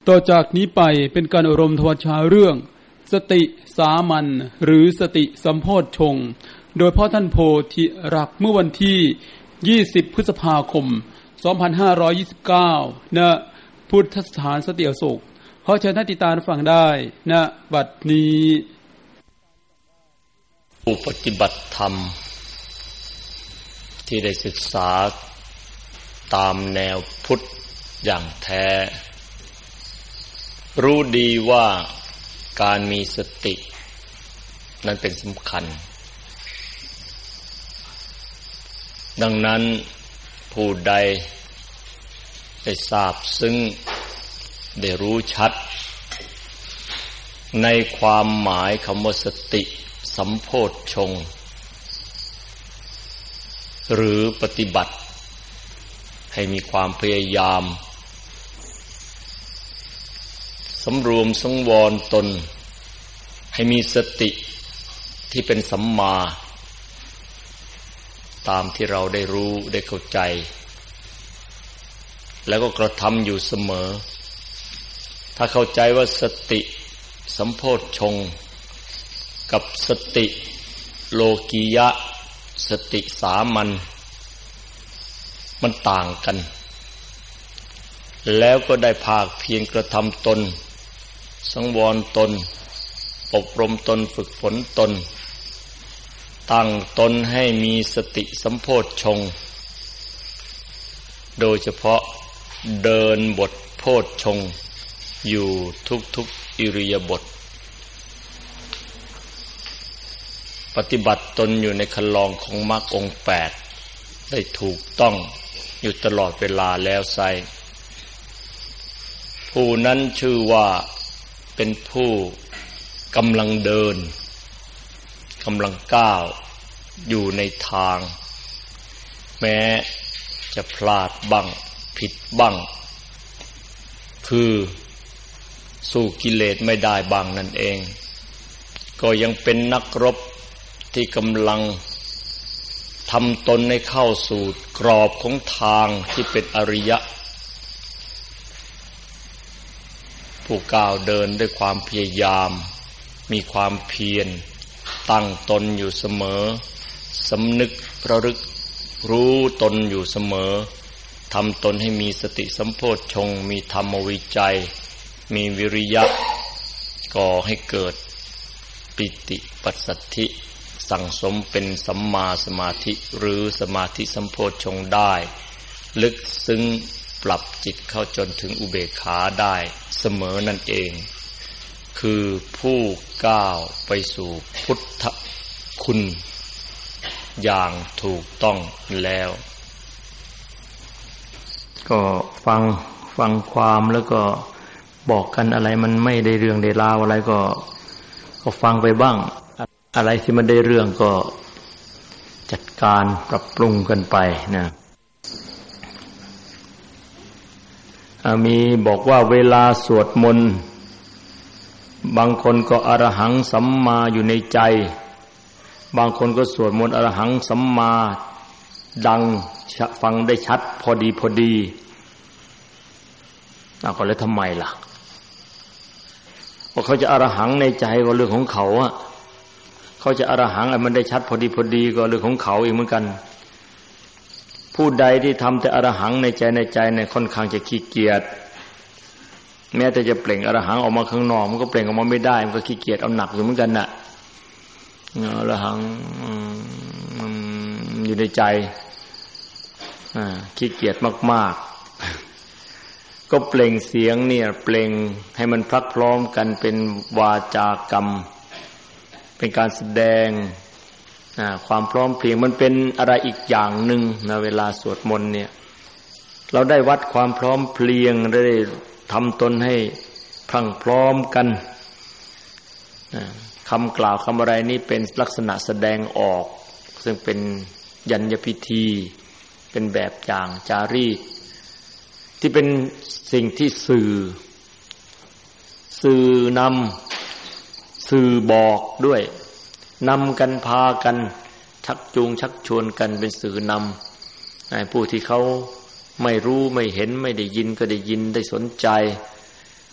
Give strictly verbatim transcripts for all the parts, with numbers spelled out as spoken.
ต่อจากนี้ไปเป็นการอบรมทวชาเรื่องสติสามัญหรือสติสัมโพชฌงค์โดยพ่อท่านโพธิรักษ์เมื่อวันที่ยี่สิบพฤษภาคมสองพันห้าร้อยยี่สิบเก้าณพุทธสถานสติอโศกขอเชิญท่านติดตามฟังได้ณบัดนี้ผู้ปฏิบัติธรรมที่ได้ศึกษาตามแนวพุทธอย่างแท้รู้ดีว่าการมีสตินั้นเป็นสำคัญดังนั้นผู้ใดได้ทราบซึ้งได้รู้ชัดในความหมายคำว่าสติสัมโพชฌงค์หรือปฏิบัติให้มีความพยายามสำรวมสังวรตนให้มีสติที่เป็นสัมมาตามที่เราได้รู้ได้เข้าใจแล้วก็กระทำอยู่เสมอถ้าเข้าใจว่าสติสัมโพชฌงค์กับสติโลกียะสติสามัญมันต่างกันแล้วก็ได้ภาคเพียรกระทำตนสังวรตนอบรมตนฝึกฝนตนตั้งตนให้มีสติสัมโพชฌงค์โดยเฉพาะเดินบทโพชฌงค์อยู่ทุกๆอิริยาบถปฏิบัติตนอยู่ในคันลองของมรรคองค์แปดได้ถูกต้องอยู่ตลอดเวลาแล้วไซผู้นั้นชื่อว่าเป็นผู้กำลังเดินกำลังก้าวอยู่ในทางแม้จะพลาดบ้างผิดบ้างคือสู้กิเลสไม่ได้บ้างนั่นเองก็ยังเป็นนักรบที่กำลังทำตนให้เข้าสู่กรอบของทางที่เป็นอริยะผู้ก้าวเดินด้วยความพยายามมีความเพียรตั้งตนอยู่เสมอสำนึกระลึกรู้ตนอยู่เสมอทำตนให้มีสติสัมโพชฌงค์มีธรรมวิจัยมีวิริยะก่อให้เกิดปิติปัสสัทธิสั่งสมเป็นสัมมาสมาธิหรือสมาธิสัมโพชฌงค์ได้ลึกซึ้งปรับจิตเข้าจนถึงอุเบกขาได้เสมอนั่นเองคือผู้ก้าวไปสู่พุทธคุณอย่างถูกต้องแล้วก็ฟังฟังความแล้วก็บอกกันอะไรมันไม่ได้เรื่องได้ราวอะไรก็ก็ฟังไปบ้างอะไรที่มันได้เรื่องก็จัดการปรับปรุงกันไปนะมีบอกว่าเวลาสวดมนต์บางคนก็อรหังสัมมาอยู่ในใจบางคนก็สวดมนต์อรหังสัมมาดังฟังได้ชัดพอดีพอดีเอาก็แล้วทำไมล่ะว่าเขาจะอรหังในใจก็เรื่องของเขาอะเขาจะอรหังอะไรมันได้ชัดพอดีพอดีก็เรื่องของเขาอีกเหมือนกันผู้ใดที่ทำแต่อรหังในใจในใจเนี่ยค่อนข้างจะขี้เกียจแม้แต่จะเปล่งอรหังออกมาข้างนอกมันก็เปล่งออกมาไม่ได้มันก็ขี้เกียจเอาหนักอยู่เหมือนกันน่ะอรหังอยู่ในใจขี้เกียจมากๆก็เปล่งเสียงเนี่ยเปล่งให้มันพลักพร้อมกันเป็นวาจากรรมเป็นการแสดงความพร้อมเพรียงมันเป็นอะไรอีกอย่างหนึ่งนะเวลาสวดมนต์เนี่ยเราได้วัดความพร้อมเพรียงได้ทำตนให้พรั่งพร้อมกันคำกล่าวคำอะไรนี้เป็นลักษณะแสดงออกซึ่งเป็นยัญญพิธีเป็นแบบอย่างจารีตที่เป็นสิ่งที่สื่อสื่อนำสื่อบอกด้วยนำกันพากันชักจูงชักชวนกันเป็นสื่อนำให้ผู้ที่เขา ไม่รู้ไม่เห็นไม่ได้ยินก็ได้ยินได้สนใจ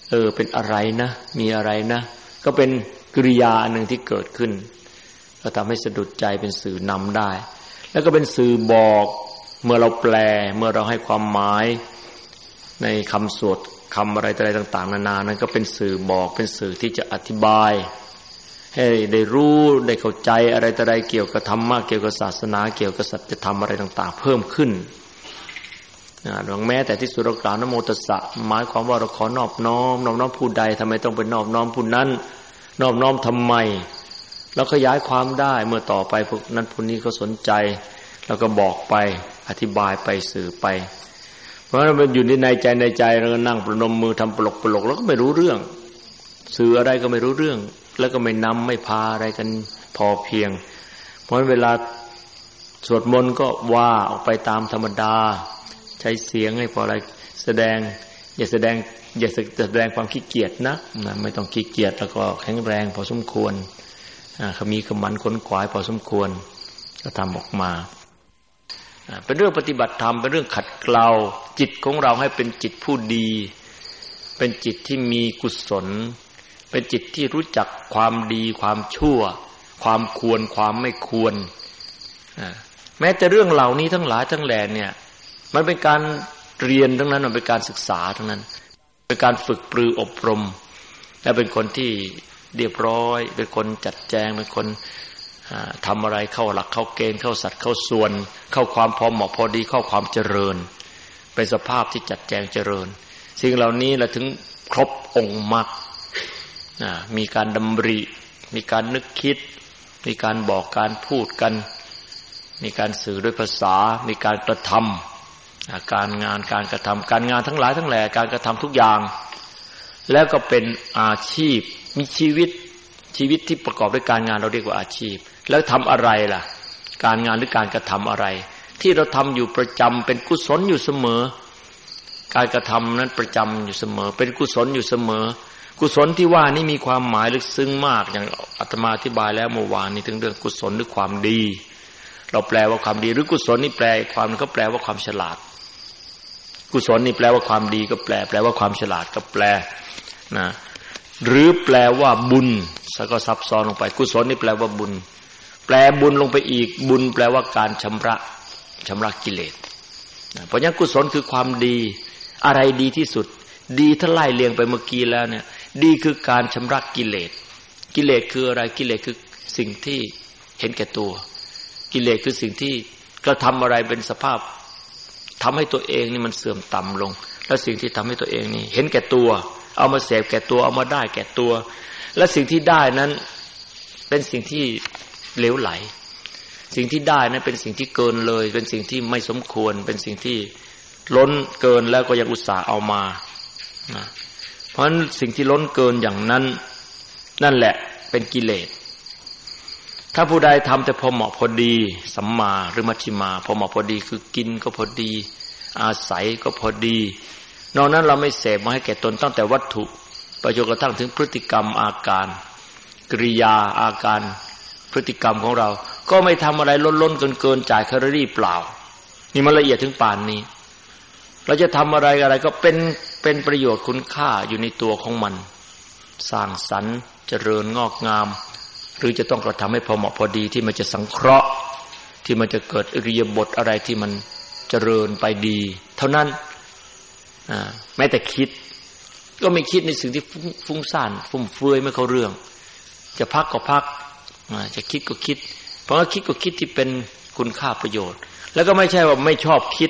เออเป็นอะไรนะมีอะไรนะก็เป็นกิริยาอันหนึ่งที่เกิดขึ้นก็ทำให้สะดุดใจเป็นสื่อนำได้แล้วก็เป็นสื่อบอกเมื่อเราแปลเมื่อเราให้ความหมายในคำสวดคำอะไรอะไรต่างๆนานานั้นก็เป็นสื่อบอกเป็นสื่อที่จะอธิบายให้ได้รู้ได้เข้าใจอะไรต่ออะไรเกี่ยวกับธรรมะเกี่ยวกับศาสนาเกี่ยวกับสัจธรรมอะไรต่างๆเพิ่มขึ้นหวังแม้แต่ที่สุดเรากล่าวนะโมตัสสะหมายความว่าเราขอนอบน้อมนอบน้อมผู้ใดทำไมต้องเป็นนอบน้อมผู้นั้นนอบน้อมทำไมแล้วขยายความได้เมื่อต่อไปพวกนั้นผู้นี้ก็สนใจแล้วก็บอกไปอธิบายไปสื่อไปเพราะฉะนั้นมันอยู่ในใจในใจเราก็นั่งประนมมือทำปลกปลกแล้วก็ไม่รู้เรื่องสื่ออะไรก็ไม่รู้เรื่องแล้วก็ไม่นำไม่พาอะไรกันพอเพียงเพราะฉะนั้นเวลาสวดมนต์ก็ว่าออกไปตามธรรมดาใช้เสียงให้พออะไรแสดงอย่าแสดงอย่าแสดงความขี้เกียจนะไม่ต้องขี้เกียจแล้วก็แข็งแรงพอสมควรเขามีขมันขนขวายพอสมควรก็ทำออกมาเป็นเรื่องปฏิบัติธรรมเป็นเรื่องขัดเกลาจิตของเราให้เป็นจิตผู้ดีเป็นจิตที่มีกุศลเป็นจิตที่รู้จักความดีความชั่วความควรความไม่ควรแม้แต่เรื่องเหล่านี้ทั้งหลายทั้งแหล่เนี่ยมันเป็นการเรียนทั้งนั้นมันเป็นการศึกษาทั้งนั้นเป็นการฝึกปรืออบรมและเป็นคนที่เรียบร้อยเป็นคนจัดแจงเป็นคนทำอะไรเข้าหลักเข้าเกณฑ์เข้าสัตว์เข้าส่วนเข้าความพอเหมาะพอดีเข้าความเจริญเป็นสภาพที่จัดแจงเจริญสิ่งเหล่านี้เราถึงครบองค์มรรคมีการดำริมีการนึกคิดมีการบอกการพูดกันมีการสื่อด้วยภาษามีการกระทำการงานการกระทำการงานทั้งหลายทั้งแหล่การกระทำทุกอย่างแล้วก็เป็นอาชีพมีชีวิตชีวิตที่ประกอบด้วยการงานเราเรียกว่าอาชีพแล้วทำอะไรล่ะการงานหรือการกระทำอะไรที่เราทำอยู่ประจำเป็นกุศลอยู่เสมอการกระทำนั้นประจำอยู่เสมอเป็นกุศลอยู่เสมอกุศลที่ว่านี้มีความหมายลึกซึ้งมากอย่างอาตมาอธิบายแล้วเมื่อวานนี้ถึงเรื่องกุศลหรือความดีเราแปลว่าความดีหรือกุศลนี่แปลความก็แปลว่าความฉลาดกุศลนี่แปลว่าความดีก็แปลแปลว่าความฉลาดก็แปลนะหรือแปลว่าบุญแล้วก็ซับซ้อนลงไปกุศลนี่แปลว่าบุญแปลบุญลงไปอีกบุญแปลว่าการชำระชำระกิเลสเพราะฉะนั้นกุศลคือความดีอะไรดีที่สุดดีถ้าไล่เรียงไปเมื่อกี้แล้วเนี่ยดีคือการชำระกิเลสกิเลสคืออะไรกิเลสคือสิ่งที่เห็นแก่ตัวกิเลสคือสิ่งที่กระทำอะไรเป็นสภาพทำให้ตัวเองนี่มันเสื่อมต่ำลงแล้วสิ่งที่ทำให้ตัวเองนี่เห็นแก่ตัวเอามาเสพแก่ตัวเอามาได้แก่ตัวและสิ่งที่ได้นั้นเป็นสิ่งที่เหลวไหลสิ่งที่ได้นั้นเป็นสิ่งที่เกินเลยเป็นสิ่งที่ไม่สมควรเป็นสิ่งที่ล้นเกินแล้วก็ยังอุตส่าห์เอามาเพราะฉะนั้นสิ่งที่ล้นเกินอย่างนั้นนั่นแหละเป็นกิเลสถ้าผู้ใดทำแต่พอเหมาะพอดีสัมมาหรือมัชฌิมาพอเหมาะพอดีคือกินก็พอดีอาศัยก็พอดีนอกนั้นเราไม่เสพมาให้แก่ตนตั้งแต่วัตถุไปจนกระทั่งถึงพฤติกรรมอาการกริยาอาการพฤติกรรมของเราก็ไม่ทำอะไรล้นๆเกินๆจ่ายแคลอรี่เปล่านี่มันละเอียดถึงป่านนี้เราจะทำอะไรอะไรก็เป็นเป็นประโยชน์คุณค่าอยู่ในตัวของมันสร้างสรรค์เจริญงอกงามหรือจะต้องกระทำให้พอเหมาะพอดีที่มันจะสังเคราะห์ที่มันจะเกิดอิริยาบถอะไรที่มันเจริญไปดีเท่านั้นแม้แต่คิดก็ไม่คิดในสิ่งที่ฟุ้งซ่านฟุ่มเฟือยไม่เข้าเรื่องจะพักก็พักจะคิดก็คิดเพราะว่าคิดก็คิดที่เป็นคุณค่าประโยชน์แล้วก็ไม่ใช่ว่าไม่ชอบคิด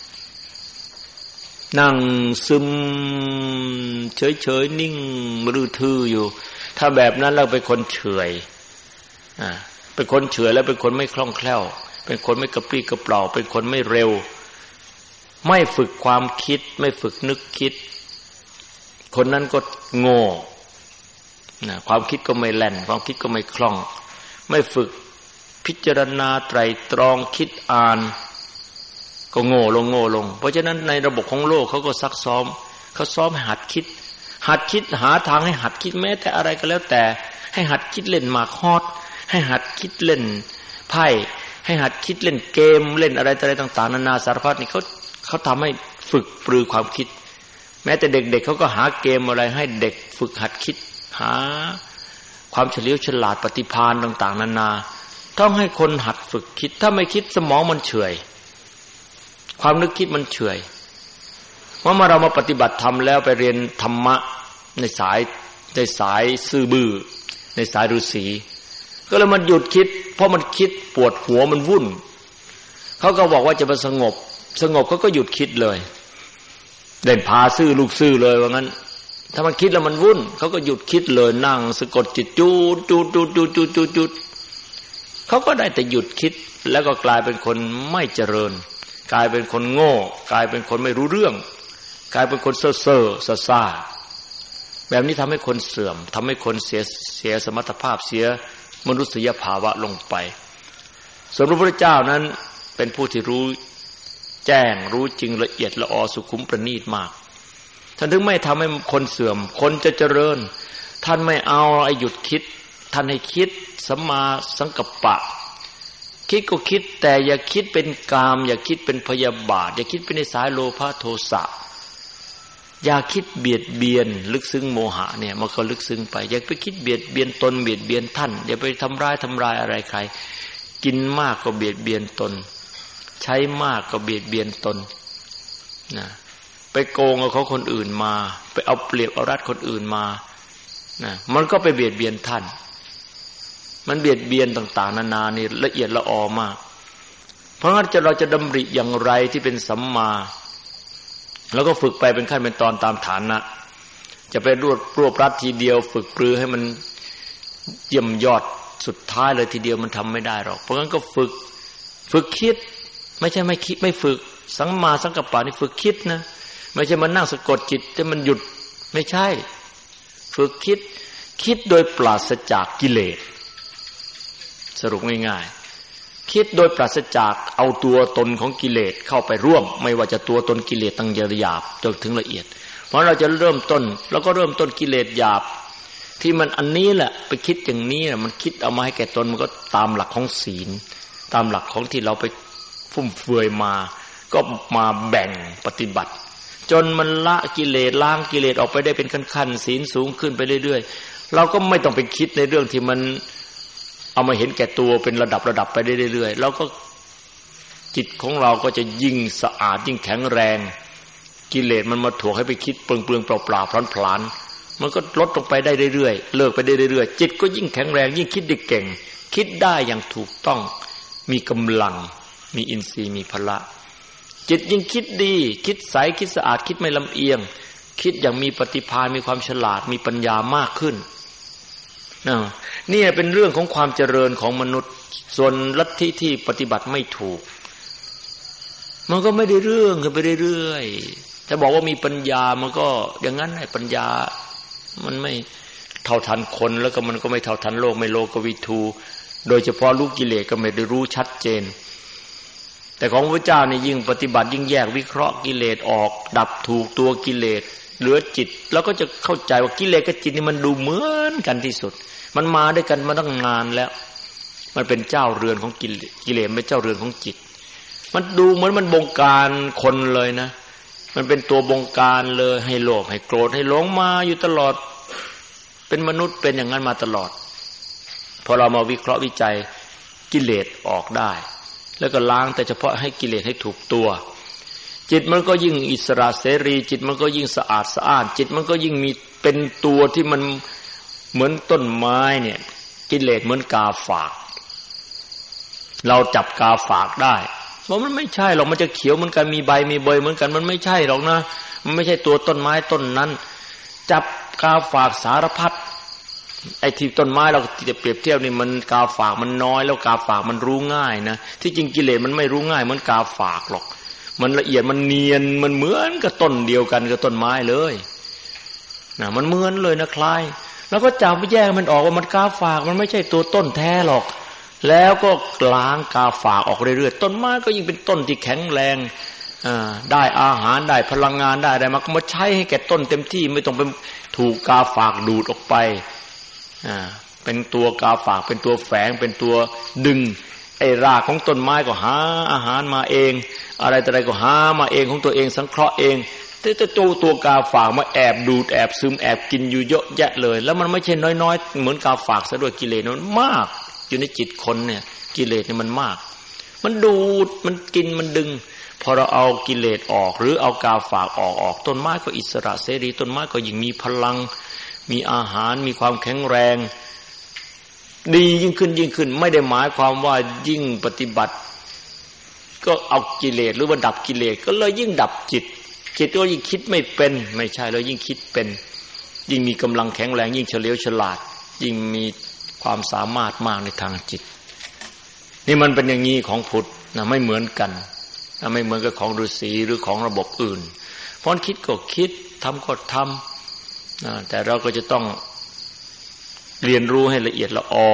นั่งซึมเฉยๆนิ่งมรือทื่ออยู่ถ้าแบบนั้นเราเป็นคนเฉยอ่าเป็นคนเฉยแล้วเป็นคนไม่คล่องแคล่วเป็นคนไม่กระปรี้กระเปร่าเป็นคนไม่เร็วไม่ฝึกความคิดไม่ฝึกนึกคิดคนนั้นก็โง่นะความคิดก็ไม่แล่นความคิดก็ไม่คล่องไม่ฝึกพิจารณาไตรตรองคิดอ่านก็โง่ลงโง่ลงเพราะฉะนั้นในระบบของโลกเขาก็ซักซ้อมเขาซ้อมให้หัดคิดหัดคิดหาทางให้หัดคิดแม้แต่อะไรก็แล้วแต่ให้หัดคิดเล่นหมากฮอดให้หัดคิดเล่นไพ่ให้หัดคิดเล่นเกมเล่นอะไรอะไรต่างๆนานาสารพัดนี่เขาเขาทำให้ฝึกปรือความคิดแม้แต่เด็กๆ เเขาก็หาเกมอะไรให้เด็กฝึกหัดคิดหาความเฉลียวฉลาดปฏิภาณต่างๆนานาต้องให้คนหัดฝึกคิดถ้าไม่คิดสมองมันเฉื่อยความนึกคิดมันเฉื่อยเมื่อเรามาปฏิบัติธรรมแล้วไปเรียนธรรมะในสายในสายซื่อบื้อในสายฤาษีก็เลยมันหยุดคิดเพราะมันคิดปวดหัวมันวุ่นเขาก็บอกว่าจะมาสงบสงบเขาก็หยุดคิดเลยเด่นพาซื่อลูกซื่อเลยว่างั้นถ้ามันคิดแล้วมันวุ่นเขาก็หยุดคิดเลยนั่งสะกดจิตจูดจูดจูดจูดจูดจูดจูดเขาก็ได้แต่หยุดคิดแล้วก็กลายเป็นคนไม่เจริญกลายเป็นคนโง่กลายเป็นคนไม่รู้เรื่องกลายเป็นคนเซ่อเซ่อซ่าซ่าแบบนี้ทำให้คนเสื่อมทำให้คนเสียเสียสมรรถภาพเสียมนุษยภาวะลงไปส่วนพระพุทธเจ้านั้นเป็นผู้ที่รู้แจ้งรู้จริงละเอียดละออสุขุมประณีตมากท่านถึงไม่ทำให้คนเสื่อมคนจะเจริญท่านไม่เอาไอ้หยุดคิดท่านให้คิดสัมมาสังกัปปะคิดก็คิดแต่อย่าคิดเป็นกามอย่าคิดเป็นพยาบาทอย่าคิดเป็นในสายโลภะโทสะอย่าคิดเบียดเบียนลึกซึ้งโมหะเนี่ยมันก็ลึกซึ้งไปอย่าไปคิดเบียดเบียนตนเบียดเบียนท่านอย่าไปทำร้ายทำลายอะไรใครกินมากก็เบียดเบียนตนใช้มากก็เบียดเบียนตนนะไปโกงเอาเขาคนอื่นมาไปเอาเปรียบเอารัดคนอื่นมานะมันก็ไปเบียดเบียนท่านมันเบียดเบียนต่างๆนานานี่ละเอียดละออมากเพราะงั้นจะเราจะดำริอย่างไรที่เป็นสัมมาแล้วก็ฝึกไปเป็นขั้นเป็นตอนตามฐานะจะไปรวบรวบรัดทีเดียวฝึกปรือให้มันเยี่ยมยอดสุดท้ายเลยทีเดียวมันทำไม่ได้หรอกเพราะงั้นก็ฝึกฝึกคิดไม่ใช่ไม่คิดไม่ฝึกสัมมาสังกัปปะนี่ฝึกคิดนะไม่ใช่มานั่งสะกดจิตให้มันหยุดไม่ใช่ฝึกคิดคิดโดยปราศจากกิเลสสรุปง่ายๆคิดโดยปราศจากเอาตัวตนของกิเลสเข้าไปร่วมไม่ว่าจะตัวตนกิเลสตั้งหยาบจนถึงละเอียดเพราะเราจะเริ่มต้นแล้วก็เริ่มต้นกิเลสหยาบที่มันอันนี้แหละไปคิดอย่างนี้มันคิดเอามาให้แก่ตนมันก็ตามหลักของศีลตามหลักของที่เราไปฟุ่มเฟือยมาก็มาแบ่งปฏิบัติจนมันละกิเลสล้างกิเลสออกไปได้เป็นขั้นๆศีลสูงขึ้นไปเรื่อยๆเราก็ไม่ต้องไปคิดในเรื่องที่มันเอามาเห็นแก่ตัวเป็นระดับระดับไปได้เรื่อยๆแล้วก็จิตของเราก็จะยิ่งสะอาดยิ่งแข็งแรงกิเลสมันมาถ่วงให้ไปคิดเปลืองๆเปล่าๆพลันๆมันก็ลดลงไปได้เรื่อยๆเลิกไปได้เรื่อยๆจิตก็ยิ่งแข็งแรงยิ่งคิดได้เก่งคิดได้อย่างถูกต้องมีกำลังมีอินทรีย์มีพละจิตยิ่งคิดดีคิดใสคิดสะอาดคิดไม่ลำเอียงคิดอย่างมีปฏิภาณมีความฉลาดมีปัญญามากขึ้นนี่เป็นเรื่องของความเจริญของมนุษย์ส่วนลัทธิที่ปฏิบัติไม่ถูกมันก็ไม่ได้เรื่องกันไปเรื่อยๆจะบอกว่ามีปัญญามันก็อย่างนั้นไอ้ปัญญามันไม่เท่าทันคนแล้วก็มันก็ไม่เท่าทันโลกไม่โลกวิทูโดยเฉพาะลูกกิเลสก็ไม่ได้รู้ชัดเจนแต่ของพระเจ้านี่ยิ่งปฏิบัติยิ่งแยกวิเคราะห์กิเลสออกดับถูกตัวกิเลสเหลือจิตแล้วก็จะเข้าใจว่ากิเลสกับจิตนี่มันดูเหมือนกันที่สุดมันมาด้วยกันมาตั้งนานแล้วมันเป็นเจ้าเรือนของกิเลสกิเลสเป็นเจ้าเรือนของจิตมันดูเหมือนมันบงการคนเลยนะมันเป็นตัวบงการเลยให้โลภให้โกรธให้หลงมาอยู่ตลอดเป็นมนุษย์เป็นอย่างนั้นมาตลอดพอเรามาวิเคราะห์วิจัยกิเลสออกได้แล้วก็ล้างแต่เฉพาะให้กิเลสให้ถูกตัวจิตมันก็ยิ่งอิสระเสรีจิตมันก็ยิ่งสะอาดสะอ้านจิตมันก็ยิ่งมีเป็นตัวที่มันเหมือนต้นไม้เนี่ยกิเลสเหมือนกาฝากเราจับกาฝากได้เพราะมันไม่ใช่หรอกมันจะเขียวเหมือนกันมีใบมีเบยเหมือนกันมันไม่ใช่หรอกนะมันไม่ใช่ตัวต้นไม้ต้นนั้นจับกาฝากสารพัดไอ้ที่ต้นไม้เราจะเปรียบเทียบนี่มันกาฝากมันน้อยแล้วกาฝากมันรู้ง่ายนะที่จริงกิเลสมันไม่รู้ง่ายเหมือนกาฝากหรอกมันละเอียดมันเนียนมันเหมือนกับต้นเดียวกันกับต้นไม้เลยนะมันเหมือนเลยนะคล้ายแล้วก็จับแยกมันออกว่ามันกาฝากมันไม่ใช่ตัวต้นแท้หรอกแล้วก็ล้างกาฝากออกเรื่อยๆต้นไม้ก็ยิ่งเป็นต้นที่แข็งแรงอ่าได้อาหารได้พลังงานได้อะไรมาก็มาใช้ให้แก่ต้นเต็มที่ไม่ต้องไปถูกกาฝากดูดออกไปอ่าเป็นตัวกาฝากเป็นตัวแฝงเป็นตัวดึงไอ้รากของต้นไม้ก็หาอาหารมาเองอะไรแต่อะไรก็หามาเองของตัวเองสังเคราะห์เองแต่ตัวตัวกาฝากมาแอบดูดแอบซึมแอบกินอยู่เยอะแยะเลยแล้วมันไม่ใช่น้อยๆเหมือนกาฝากซะด้วยกิเลสมันมากอยู่ในจิตคนเนี่ยกิเลสเนี่ยมันมากมันดูดมันกินมันดึงพอเราเอากิเลสออกหรือเอากาฝากออกออกต้นไม้ก็อิสระเสรีต้นไม้ก็ยิ่งมีพลังมีอาหารมีความแข็งแรงดียิ่งขึ้นยิ่งขึ้นไม่ได้หมายความว่ายิ่งปฏิบัติก็เอากิเลสหรือว่าดับกิเลสก็เลยยิ่งดับจิตจิตก็ยิ่งคิดไม่เป็นไม่ใช่แล้วยิ่งคิดเป็นยิ่งมีกำลังแข็งแรงยิ่งเฉลียวฉลาดยิ่งมีความสามารถมากในทางจิตนี่มันเป็นอย่างนี้ของพุทธนะไม่เหมือนกันนะไม่เหมือนกับของฤาษีหรือของระบบอื่นเพราะคิดก็คิดทำก็ทำนะแต่เราก็จะต้องเรียนรู้ให้ละเอียดละออ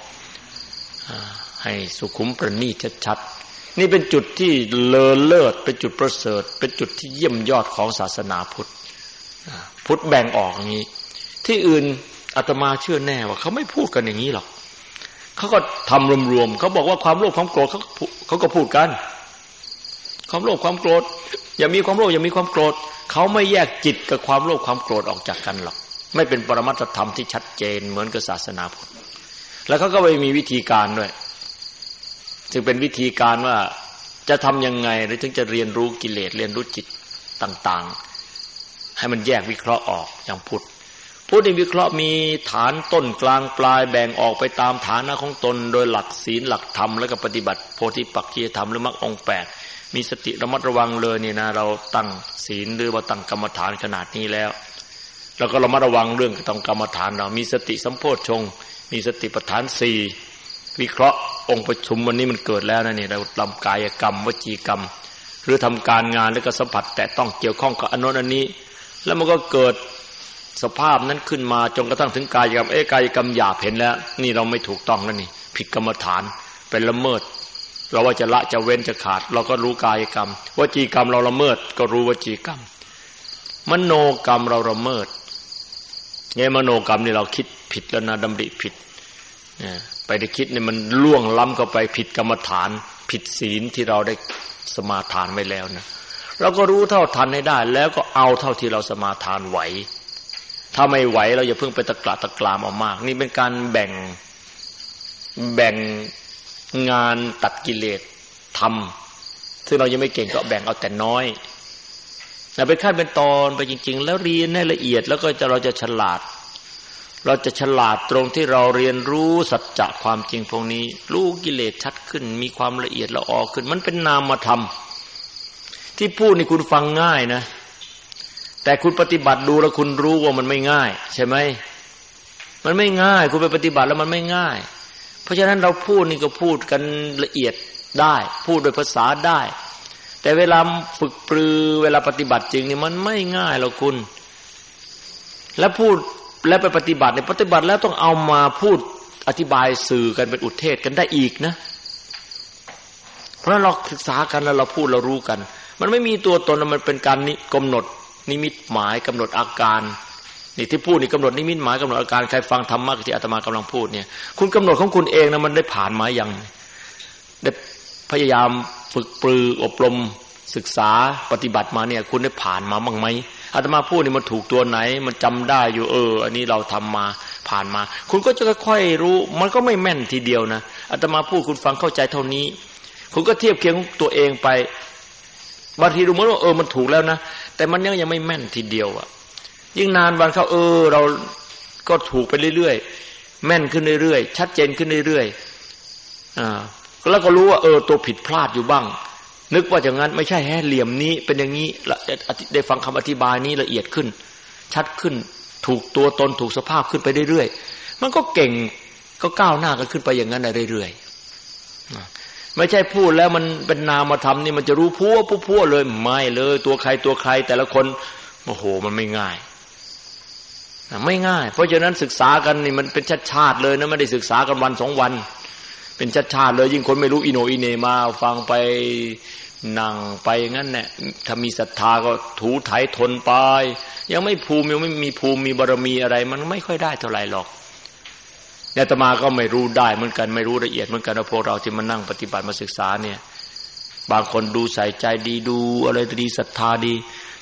ให้สุขุมประณีตชัดๆนี่เป็นจุดที่เลอเลิศเป็นจุดประเสริฐเป็นจุดที่เยี่ยมยอดของศาสนาพุทธพุทธแบ่งออกอย่างนี้ที่อื่นอาตมาเชื่อแน่ว่าเขาไม่พูดกันอย่างนี้หรอกเขาก็ทำรวมๆเขาบอกว่าความโลภความโกรธเขาเขาก็พูดกันความโลภความโกรธอย่ามีความโลภอย่ามีความโกรธเขาไม่แยกจิตกับความโลภความโกรธออกจากกันหรอกไม่เป็นปรมัตถธรรมที่ชัดเจนเหมือนกับศาสนาพุทธแล้วเขาก็ไม่มีวิธีการด้วยจึงเป็นวิธีการว่าจะทำยังไงหรือถึงจะเรียนรู้กิเลสเรียนรู้จิตต่างๆให้มันแยกวิเคราะห์ออกอย่างพุทธพุทธนี่วิเคราะห์มีฐานต้นกลางปลายแบ่งออกไปตามฐานะของตนโดยหลักศีลหลักธรรมแล้วก็ปฏิบัติโพธิปักขิยธรรมหรือมรรคองค์แปดมีสติระมัดระวังเลยนี่นะเราตั้งศีลหรือว่าตั้งกรรมฐานขนาดนี้แล้วแล้วก็ระมัดระวังเรื่องต้องกรรมฐานเรามีสติสัมโพชฌงค์มีสติปัฏฐานสี่วิเคราะห์องค์ประชุมวันนี้มันเกิดแล้วนะนี่เราทำกายกรรมวจีกรรมหรือทำการงานแล้วก็สัมผัสแต่ต้องเกี่ยวข้องกับอันโน้นอันนี้แล้วมันก็เกิดสภาพนั้นขึ้นมาจนกระทั่งถึงกายกรรมเอ๊ะกายกรรมหยาบเห็นแล้วนี่เราไม่ถูกต้องแล้วนี่ผิดกรรมฐานเป็นละเมิดเราว่าจะละจะเว้นจะขาดเราก็รู้กายกรรมวจีกรรมเราละเมิดก็รู้วจีกรรมมโนกรรมเราละเมิดไงมโนกรรมนี่เราคิดผิดแล้วนะดำริผิดเนี่ยไปได้คิดเนี่ยมันล่วงล้ำเข้าไปผิดกรรมฐานผิดศีลที่เราได้สมาทานไว้แล้วนะเราก็รู้เท่าทันให้ได้แล้วก็เอาเท่าที่เราสมาทานไหวถ้าไม่ไหวเราอย่าเพิ่งไปตะกละตะกรามเอามากนี่เป็นการแบ่งแบ่งงานตัดกิเลสทำซึ่งเรายังไม่เก่งก็แบ่งเอาแต่น้อยแต่เป็นขั้นเป็นตอนไปจริงๆแล้วเรียนให้ละเอียดแล้วก็จะเราจะฉลาดเราจะฉลาดตรงที่เราเรียนรู้สัจจะความจริงพวกนี้รู้กิเลสชัดขึ้นมีความละเอียดละออขึ้นมันเป็นนามธรรมที่พูดนี่คุณฟังง่ายนะแต่คุณปฏิบัติดูแล้วคุณรู้ว่ามันไม่ง่ายใช่ไหมมันไม่ง่ายคุณไปปฏิบัติแล้วมันไม่ง่ายเพราะฉะนั้นเราพูดนี่ก็พูดกันละเอียดได้พูดโดยภาษาได้แต่เวลาฝึกปรือเวลาปฏิบัติจริงนี่มันไม่ง่ายหรอกคุณแล้วพูดแล้วไปปฏิบัติเนี่ยปฏิบัติแล้วต้องเอามาพูดอธิบายสื่อกันเป็นอุทเทศกันได้อีกนะเพราะเราศึกษากันแล้วเราพูดเรารู้กันมันไม่มีตัวตนมันเป็นการกำหนดนิมิตหมายกำหนดอาการนี่ที่พูดนี่กำหนดนิมิตหมายกำหนดอาการใครฟังธรรมะที่อาตมากำลังพูดเนี่ยคุณกำหนดของคุณเองนะมันได้ผ่านมาอย่างได้พยายามฝึกปรืออบรมศึกษาปฏิบัติมาเนี่ยคุณได้ผ่านมาบ้างไหมอาตมาพูดนี่มันถูกตัวไหนมันจำได้อยู่เอออันนี้เราทำมาผ่านมาคุณก็จะค่อยๆรู้มันก็ไม่แม่นทีเดียวนะอาตมาพูดคุณฟังเข้าใจเท่านี้คุณก็เทียบเคียงตัวเองไปบางทีดูเหมือนว่าเออมันถูกแล้วนะแต่มันยังยังไม่แม่นทีเดียวอ่ะยิ่งนานวันเข้าเออเราก็ถูกไปเรื่อยๆแม่นขึ้นเรื่อยๆชัดเจนขึ้นเรื่อยๆอ่าแล้วก็รู้ว่าเออตัวผิดพลาดอยู่บ้างนึกว่าอย่างนั้นไม่ใช่แค่เหลี่ยมนี้เป็นอย่างนี้ได้ฟังคำอธิบายนี้ละเอียดขึ้นชัดขึ้นถูกตัวตนถูกสภาพขึ้นไปเรื่อยๆมันก็เก่งก็ก้าวหน้ากันขึ้นไปอย่างนั้นเรื่อยๆไม่ใช่พูดแล้วมันเป็นนามธรรมนี่มันจะรู้พัวพัวเลยไม่เลยตัวใครตัวใครแต่ละคนโอ้โหมันไม่ง่ายไม่ง่ายเพราะฉะนั้นศึกษากันนี่มันเป็นชาติๆเลยนะไม่ได้ศึกษากันวันสองวันเป็นชาติๆเลยยิ่งคนไม่รู้อิโนอิเนมาฟังไปนั่งไปงั้นเนี่ยถ้ามีศรัทธาก็ถูไถทนไปยังไม่ภูมิยังไม่มีภูมิมีบารมีอะไรมันไม่ค่อยได้เท่าไหร่หรอกอาตมาก็ไม่รู้ได้เหมือนกันไม่รู้ละเอียดเหมือนกันนะพวกเราที่มานั่งปฏิบัติมาศึกษาเนี่ยบางคนดูใส่ใจดีดูอะไรดีศรัทธาดี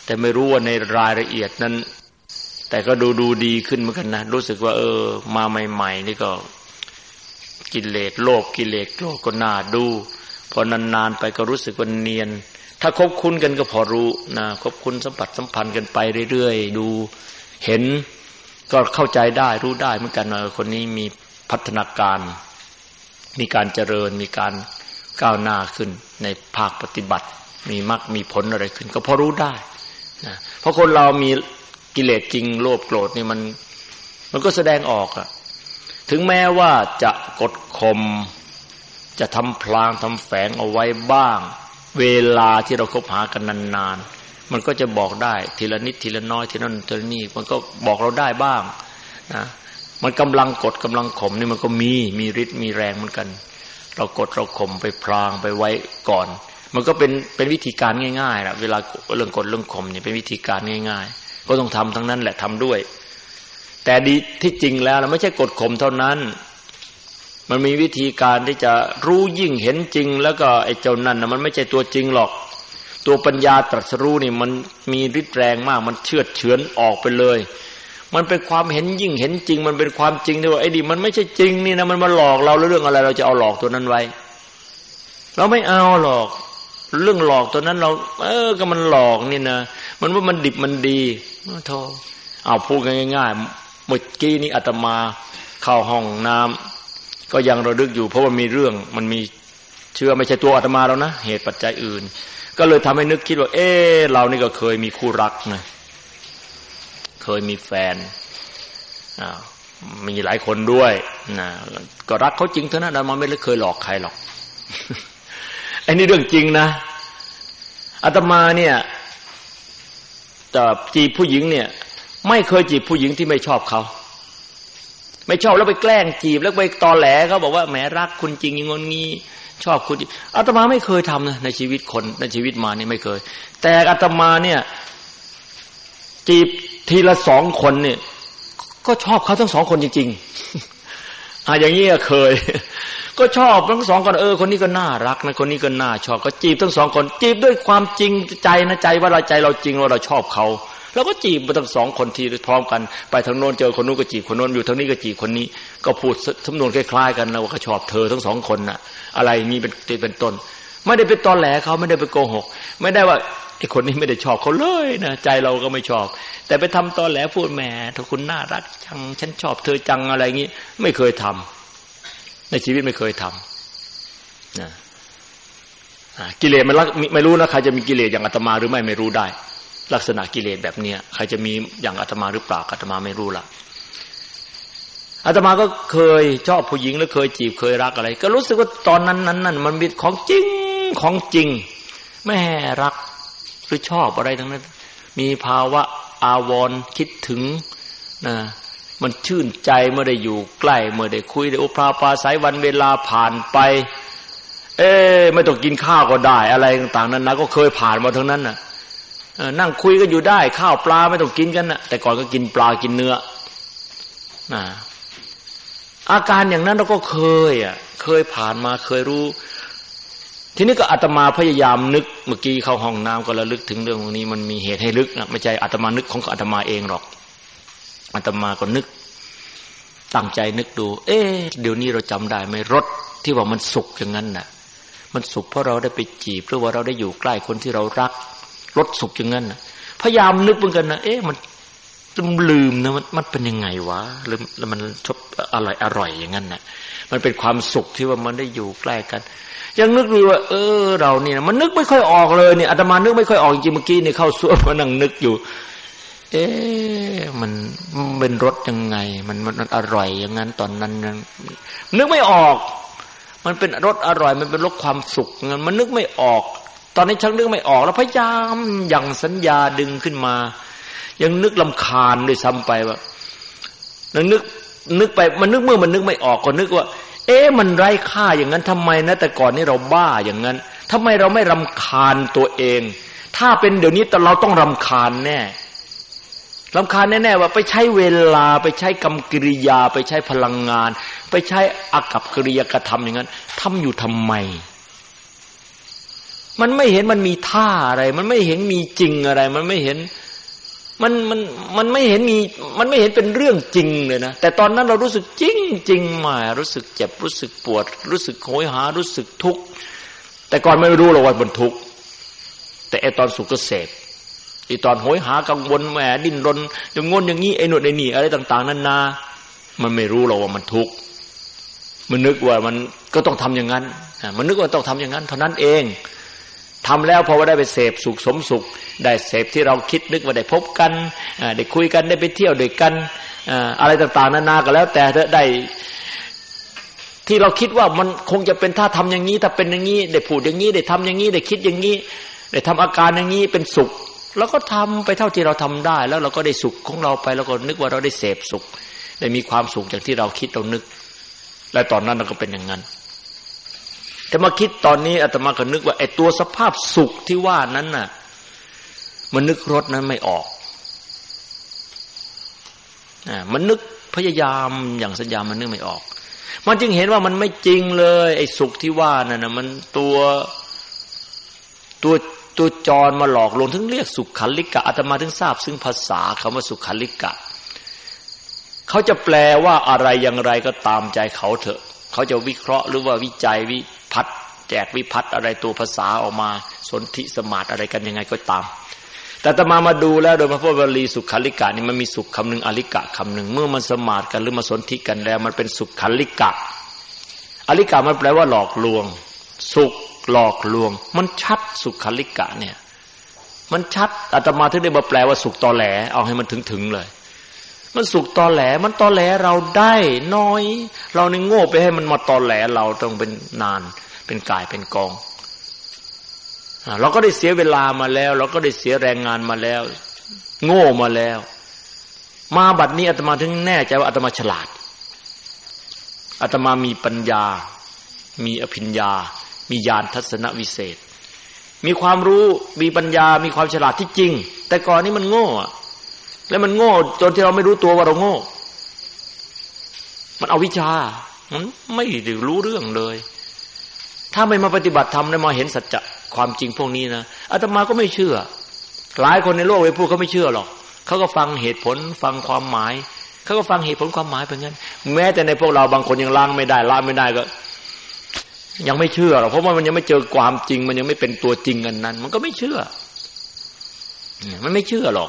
แต่ไม่รู้ว่าในรายละเอียดนั้นแต่ก็ดูดูดีขึ้นเหมือนกันนะรู้สึกว่าเออมาใหม่ๆนี่ก็กิเลสโลภกิเลสโกรธก็น่าดูพอนานๆไปก็รู้สึกว่าเนียนถ้าคบคุ้นกันก็พอรู้นะคบคุ้นสัมผัสสัมพันธ์กันไปเรื่อยๆดูเห็นก็เข้าใจได้รู้ได้เหมือนกันว่าคนนี้มีพัฒนาการมีการเจริญมีการก้าวหน้าขึ้นในภาคปฏิบัติมีมรรคมีผลอะไรขึ้นก็พอรู้ได้นะเพราะคนเรามีกิเลสจริงโลภโกรธนี่มันมันก็แสดงออกอะถึงแม้ว่าจะกดข่มจะทำพลางทำแฝงเอาไว้บ้างเวลาที่เราคบหากันนานๆมันก็จะบอกได้ทีละนิดทีละน้อยทีนั้นทีละนี่มันก็บอกเราได้บ้างนะมันกำลังกดกำลังข่มนี่มันก็มีมีฤทธิ์มีแรงเหมือนกันเรากดเราข่มไปพลางไปไว้ก่อนมันก็เป็นเป็นวิธีการง่ายๆนะเวลาเรื่องกดเรื่องข่มนี่เป็นวิธีการง่ายๆก็ต้องทำทั้งนั้นแหละทำด้วยแต่ดีที่จริงแล้วเราไม่ใช่กดข่มเท่านั้นมันมีวิธีการที่จะรู้ยิ่งเห็นจริงแล้วก็ไอ้เจ้านั่นนะมันไม่ใช่ตัวจริงหรอกตัวปัญญาตรัสรู้นี่มันมีฤทธิ์แรงมากมันเชือดเฉือนออกไปเลยมันเป็นความเห็นยิ่งเห็นจริงมันเป็นความจริงที่ว่าไอ้ดิมันไม่ใช่จริงนี่นะมันมาหลอกเราแล้วเรื่องอะไรเราจะเอาหลอกตัวนั้นไว้เราไม่เอาหรอกเรื่องหลอกตัวนั้นเราเออก็มันหลอกนี่นะมันว่ามันดิบมันดีโธ่เอาพูดง่ายๆเมื่อกี้นี้อาตมาเข้าห้องน้ำก็ยังระลึกอยู่เพราะว่ามีเรื่องมันมีเชื่อไม่ใช่ตัวอาตมาแล้วนะเหตุปัจจัยอื่นก็เลยทำให้นึกคิดว่าเออเรานี่ก็เคยมีคู่รักนะเคยมีแฟนอ่ามีหลายคนด้วยนะก็รักเขาจริงเท่านั้นอาตมาไม่เคยหลอกใครหรอกไอ้นี่เรื่องจริงนะอาตมาเนี่ยจะจีบผู้หญิงเนี่ยไม่เคยจีบผู้หญิงที่ไม่ชอบเขาไม่ชอบแล้วไปแกล้งจีบแล้วไปตอแหลเขาบอกว่าแหมรักคุณจริงอย่างงี้งี้ชอบคุณอาตมาไม่เคยทำนะในชีวิตคนในชีวิตมานี่ไม่เคยแต่อาตมาเนี่ยจีบทีละสองคนเนี่ยก็ชอบเขาทั้งสองคนจริงๆอ่ะอย่างนี้เคยก็ชอบทั้งสองคนเออคนนี้ก็น่ารักนะคนนี้ก็น่าชอบก็จีบทั้งสองคนจีบด้วยความจริงใจนะใจว่าเราใจเราจริงว่าเราชอบเขาแล้วก็จีบมาทั้งสองคนทีพร้อมกันไปทางโน้นเจอคนนู้นก็จีบคนโน้นอยู่ทางนี้ก็จีบคนนี้ก็พูดสำนวนคล้ายๆกันนะว่าเขาชอบเธอทั้งสองคนน่ะอะไรนี้เป็นเป็นต้นไม่ได้เป็นตอแหลเขาไม่ได้ไปโกหกไม่ได้ว่าไอ้คนนี้ไม่ได้ชอบเขาเลยนะใจเราก็ไม่ชอบแต่ไปทำตอแหลพูดแหมถ้าคุณน่ารักจังฉันชอบเธอจังอะไรงี้ไม่เคยทำในชีวิตไม่เคยทำนะกิเลสมันไม่รู้นะใครจะมีกิเลสอย่างอาตมาหรือไม่ไม่รู้ได้ลักษณะกิเลสแบบนี้ใครจะมีอย่างอาตมาหรือเปล่าอาตมาไม่รู้ละอาตมาก็เคยชอบผู้หญิงแล้วเคยจีบเคยรักอะไรก็รู้สึกว่าตอนนั้นนั้นนั่นมันเป็นของจริงของจริงแม่รักหรือชอบอะไรทั้งนั้นมีภาวะอาวรณ์คิดถึงนะมันชื่นใจเมื่อได้อยู่ใกล้เมื่อได้คุยได้อุปราปาศัยวันเวลาผ่านไปเอ๊ะไม่ต้องกินข้าวก็ได้อะไรต่างๆนั้นนะก็เคยผ่านมาทั้งนั้นน่ะนั่งคุยกันอยู่ได้ข้าวปลาไม่ต้องกินกันนะแต่ก่อนก็กินปลากินเนื้อนะอาการอย่างนั้นเราก็เคยอ่ะเคยผ่านมาเคยรู้ทีนี้ก็อาตมาพยายามนึกเมื่อกี้เข้าห้องน้ำก็ระลึกถึงเรื่องพวกนี้มันมีเหตุให้ลึกนะไม่ใช่อาตมานึกของอาตมาเองหรอกอาตมาก็นึกตั้งใจนึกดูเอ๊ะเดี๋ยวนี้เราจำได้ไหมรสที่ว่ามันสุขอย่างนั้นน่ะมันสุขเพราะเราได้ไปจีบหรือว่าเราได้อยู่ใกล้คนที่เรารักรสสุขอย่างนั้นน่ะพยายามนึกเหมือนกันนะเอ๊ะมันลืมนะมันมันเป็นยังไงวะหรือแล้วมันชอบอร่อยอร่อยอย่างนั้นน่ะมันเป็นความสุขที่ว่ามันได้อยู่ใกล้กันยังนึกดูว่าเออเราเนี่ยมันนึกไม่ค่อยออกเลยเนี่ยอาตมานึกไม่ค่อยออกจริงเมื่อกี้นี่เข้าส้วมมานั่งนึกอยู่เอ๊ะมันเป็นรสยังไงมันมันอร่อยอย่างนั้นตอนนั้นนึกไม่ออกมันเป็นรสอร่อยมันเป็นรสความสุขงั้นมันนึกไม่ออกตอนนี้ชักนึกไม่ออกแล้วพยายามยังสัญญาดึงขึ้นมายังนึกรำคาญด้วยซ้ำไปว่านึกนึกไปมันนึกเมื่อมันนึกไม่ออกก็นึกว่าเอ๊ะมันไร้ค่าอย่างนั้นทำไมนะแต่ก่อนนี้เราบ้าอย่างนั้นทำไมเราไม่รำคาญตัวเองถ้าเป็นเดี๋ยวนี้แต่เราต้องรำคาญแน่รำคาญแน่ๆว่าไปใช้เวลาไปใช้กรรมกิริยาไปใช้พลังงานไปใช้อากัปกิริยากระทำอย่างนั้นทำอยู่ทำไมมันไม่เห็นมันมีท่าอะไรมันไม่เห็นมีจริงอะไรมันไม่เห็นมันมันมันไม่เห็นมีมันไม่เห็นเป็นเรื่องจริงเลยนะแต่ตอนนั้นเรารู้สึกจริงจริงมารู้สึกเจ็บรู้สึกปวดรู้สึกโหยหารู้สึกทุกข์แต่ก่อนไม่รู้หรอกว่ามันทุกข์แต่ไอ้ตอนสุขก็เสพไอ้ตอนโหยหากังวลแหมดิ้นรนอย่างงนอย่างนี้ไอ้หนวดไอ้นี่อะไรต่างๆนานามันไม่รู้หรอกว่ามันทุกข์มันนึกว่ามันก็ต้องทำอย่างนั้นมันนึกว่าต้องทำอย่างนั้นเท่านั้นเองทำแล้วพอว่าได้ไปเสพสุขสมสุขได้เสพที่เราคิดนึกว่าได้พบกันได้คุยกันได้ไปเที่ยวด้วยกันอะไรต่างๆนานาก็แล้วแต่ได้ที่เราคิดว่ามันคงจะเป็นถ้าทำอย่างนี้ถ้าเป็นอย่างนี้ได้พูดอย่างนี้ได้ทำอย่างนี้ได้คิดอย่างนี้ได้ทำอาการอย่างนี้เป็นสุขแล้วก็ทำไปเท่าที่เราทำได้แล้วเราก็ได้สุขของเราไปแล้วก็นึกว่าเราได้เสพสุขได้มีความสุขจากที่เราคิดเรานึกและตอนนั้นเราก็เป็นอย่างนั้นแต่มาคิดตอนนี้อาตมาก็นึกว่าไอ้ตัวสภาพสุขที่ว่านั้นน่ะมันนึกรสนั้นไม่ออกอ่ามันนึกพยายามอย่างสัญญามันนึกไม่ออกมันจึงเห็นว่ามันไม่จริงเลยไอ้สุขที่ว่านั่นน่ะมันตัวตัวตัวจรมาหลอกลวงถึงเรียกสุขขันลิกะอาตมาถึงทราบซึ่งภาษาคำว่าสุขขันลิกะเขาจะแปลว่าอะไรอย่างไรก็ตามใจเขาเถอะเขาจะวิเคราะห์หรือว่าวิจัยวิพัฒน์แจกวิพัฒน์อะไรตัวภาษาออกมาสนธิสมาธิอะไรกันยังไงก็ตามแต่อาตมามาดูแล้วโดยพระพุทธบาลีสุขขันลิกะนี่มันมีสุขคำหนึ่งอลิกะคำหนึ่งเมื่อมันสมาธิกันหรือมาสนธิกันแล้วมันเป็นสุขขันลิกะอลิกะมันแปลว่าหลอกลวงสุขหลอกลวงมันชัดสุขขันลิกะเนี่ยมันชัดอาตมาถึงได้มาแปลว่าสุขตอแหลเอาให้มันถึงๆเลยมันสุขตอแหลมันตอแหลเราได้น้อยเราในโง่ไปให้มันมาตอแหลเราต้องเป็นนานเป็นกายเป็นกองเราก็ได้เสียเวลามาแล้วเราก็ได้เสียแรงงานมาแล้วโง่มาแล้วมาบัดนี้อาตมาถึงแน่ใจว่าอาตมาฉลาดอาตมามีปัญญามีอภิญญามีญาณทัศนวิเศษมีความรู้มีปัญญามีความฉลาดที่จริงแต่ก่อนนี้มันโง่แล้วมันโง่จนที่เราไม่รู้ตัวว่าเราโง่มันเอาวิชามันไม่ได้รู้เรื่องเลยถ้าไม่มาปฏิบัติธรรมได้มาเห็นสัจจะความจริงพวกนี้นะอาตมาก็ไม่เชื่อหลายคนในโลกไปพูดเขาไม่เชื่อหรอกเขาก็ฟังเหตุผลฟังความหมายเขาก็ฟังเหตุผลความหมายไปงั้นแม้แต่ในพวกเราบางคนยังล้างไม่ได้ล้างไม่ได้ก็ยังไม่เชื่อหรอกเพราะว่ามันยังไม่เจอความจริงมันยังไม่เป็นตัวจริงอันนั้นมันก็ไม่เชื่อมันไม่เชื่อหรอก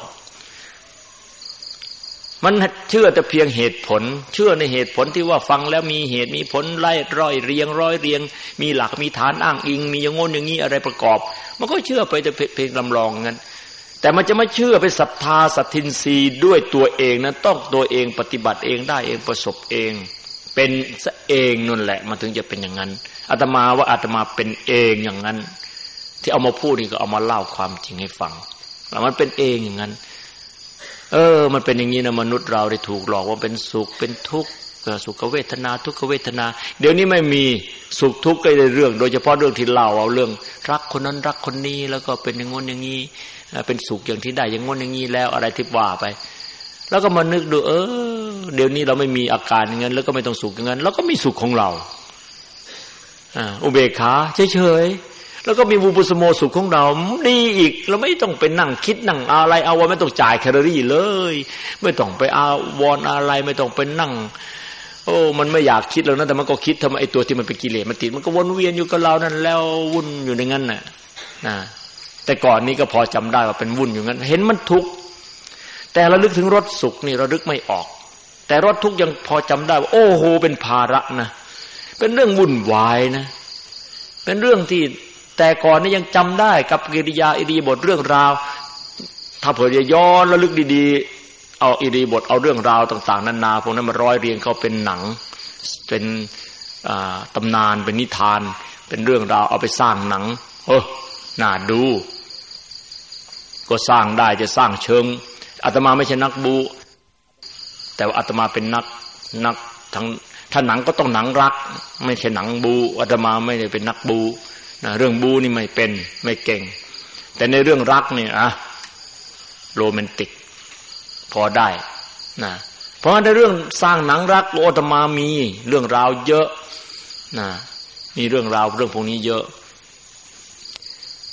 มันเชื่อแต่เพียงเหตุผลเชื่อในเหตุผลที่ว่าฟังแล้วมีเหตุมีผลไล่ร้อยเรียงร้อยเรียงมีหลักมีฐานอ้างอิงมีอย่างงนอย่างนี้อะไรประกอบมันก็เชื่อไปแต่เพียงลำลองงั้นแต่มันจะไม่เชื่อไปศรัทธาสัทธินรีด้วยตัวเองนั้นต้องตัวเองปฏิบัติเองได้เองประสบเองเป็นซะเองนั่นแหละมันถึงจะเป็นอย่างนั้นอาตมาว่าอาตมาเป็นเองอย่างนั้นที่เอามาพูดนี่ก็เอามาเล่าความจริงให้ฟังแล้วมันเป็นเองอย่างนั้นเออมันเป็นอย่างนี้นะมนุษย์เราได้ถูกหลอกว่าเป็นสุขเป็นทุกข์สุขเวทนาทุกขเวทนาเดี๋ยวนี้ไม่มีสุขทุกข์ก็ได้เรื่องโดยเฉพาะเรื่องที่เล่าเอาเรื่องรักคนนั้นรักคนนี้แล้วก็เป็นอย่างงนอย่างนี้เป็นสุขอย่างที่ได้อย่างงนอย่างนี้แล้วอะไรที่ว่าไปแล้วก็มานึกดูเออเดี๋ยวนี้เราไม่มีอาการอย่างนั้นแล้วก็ไม่ต้องสุขอย่างนั้นแล้วก็มีสุขของเราอ่าอุเบกขาเฉยๆแล้วก็มีวูปุสโมสุขของเราดีอีกเราไม่ต้องไปนั่งคิดนั่งอะไรเอาว่าไม่ต้องจ่ายแคลอรี่เลยไม่ต้องไปอาวรอะไรไม่ต้องไปนั่งโอ้มันไม่อยากคิดแล้วนะแต่มันก็คิดทำไมไอ้ตัวที่มันเป็นกิเลสมันติดมันก็วนเวียนอยู่กับเรานั่นแล้ววุ่นอยู่ในงั้นน่ะนะแต่ก่อนนี้ก็พอจำได้ว่าเป็นวุ่นอยู่งั้นเห็นมันทุกข์แต่ระลึกถึงรสสุขนี่ระลึกไม่ออกแต่รสทุกข์ยังพอจำได้ว่าโอ้โหเป็นภาระนะเป็นเรื่องวุ่นวายนะเป็นเรื่องที่แต่ก่อนนี้ยังจำได้กับกิริยาอิริยาบถเรื่องราวถ้าเผื่อจะย้อนระลึกดีๆเอาอิริยาบถเอาเรื่องราวต่างๆนานาพวกนั้นมาร้อยเรียงเขาเป็นหนังเป็นตำนานเป็นนิทานเป็นเรื่องราวเอาไปสร้างหนังเออน่าดูก็สร้างได้จะสร้างเชิงอาตมาไม่ใช่นักบูแต่ว่าอาตมาเป็นนักนักทั้งถ้าหนังก็ต้องหนังรักไม่ใช่หนังบูอาตมาไม่ได้เป็นนักบูนะเรื่องบูนี่ไม่เป็นไม่เก่งแต่ในเรื่องรักนี่อะโรแมนติกพอได้นะเพราะในเรื่องสร้างหนังรักอาตมามีเรื่องราวเยอะนะมีเรื่องราวเรื่องพวกนี้เยอะ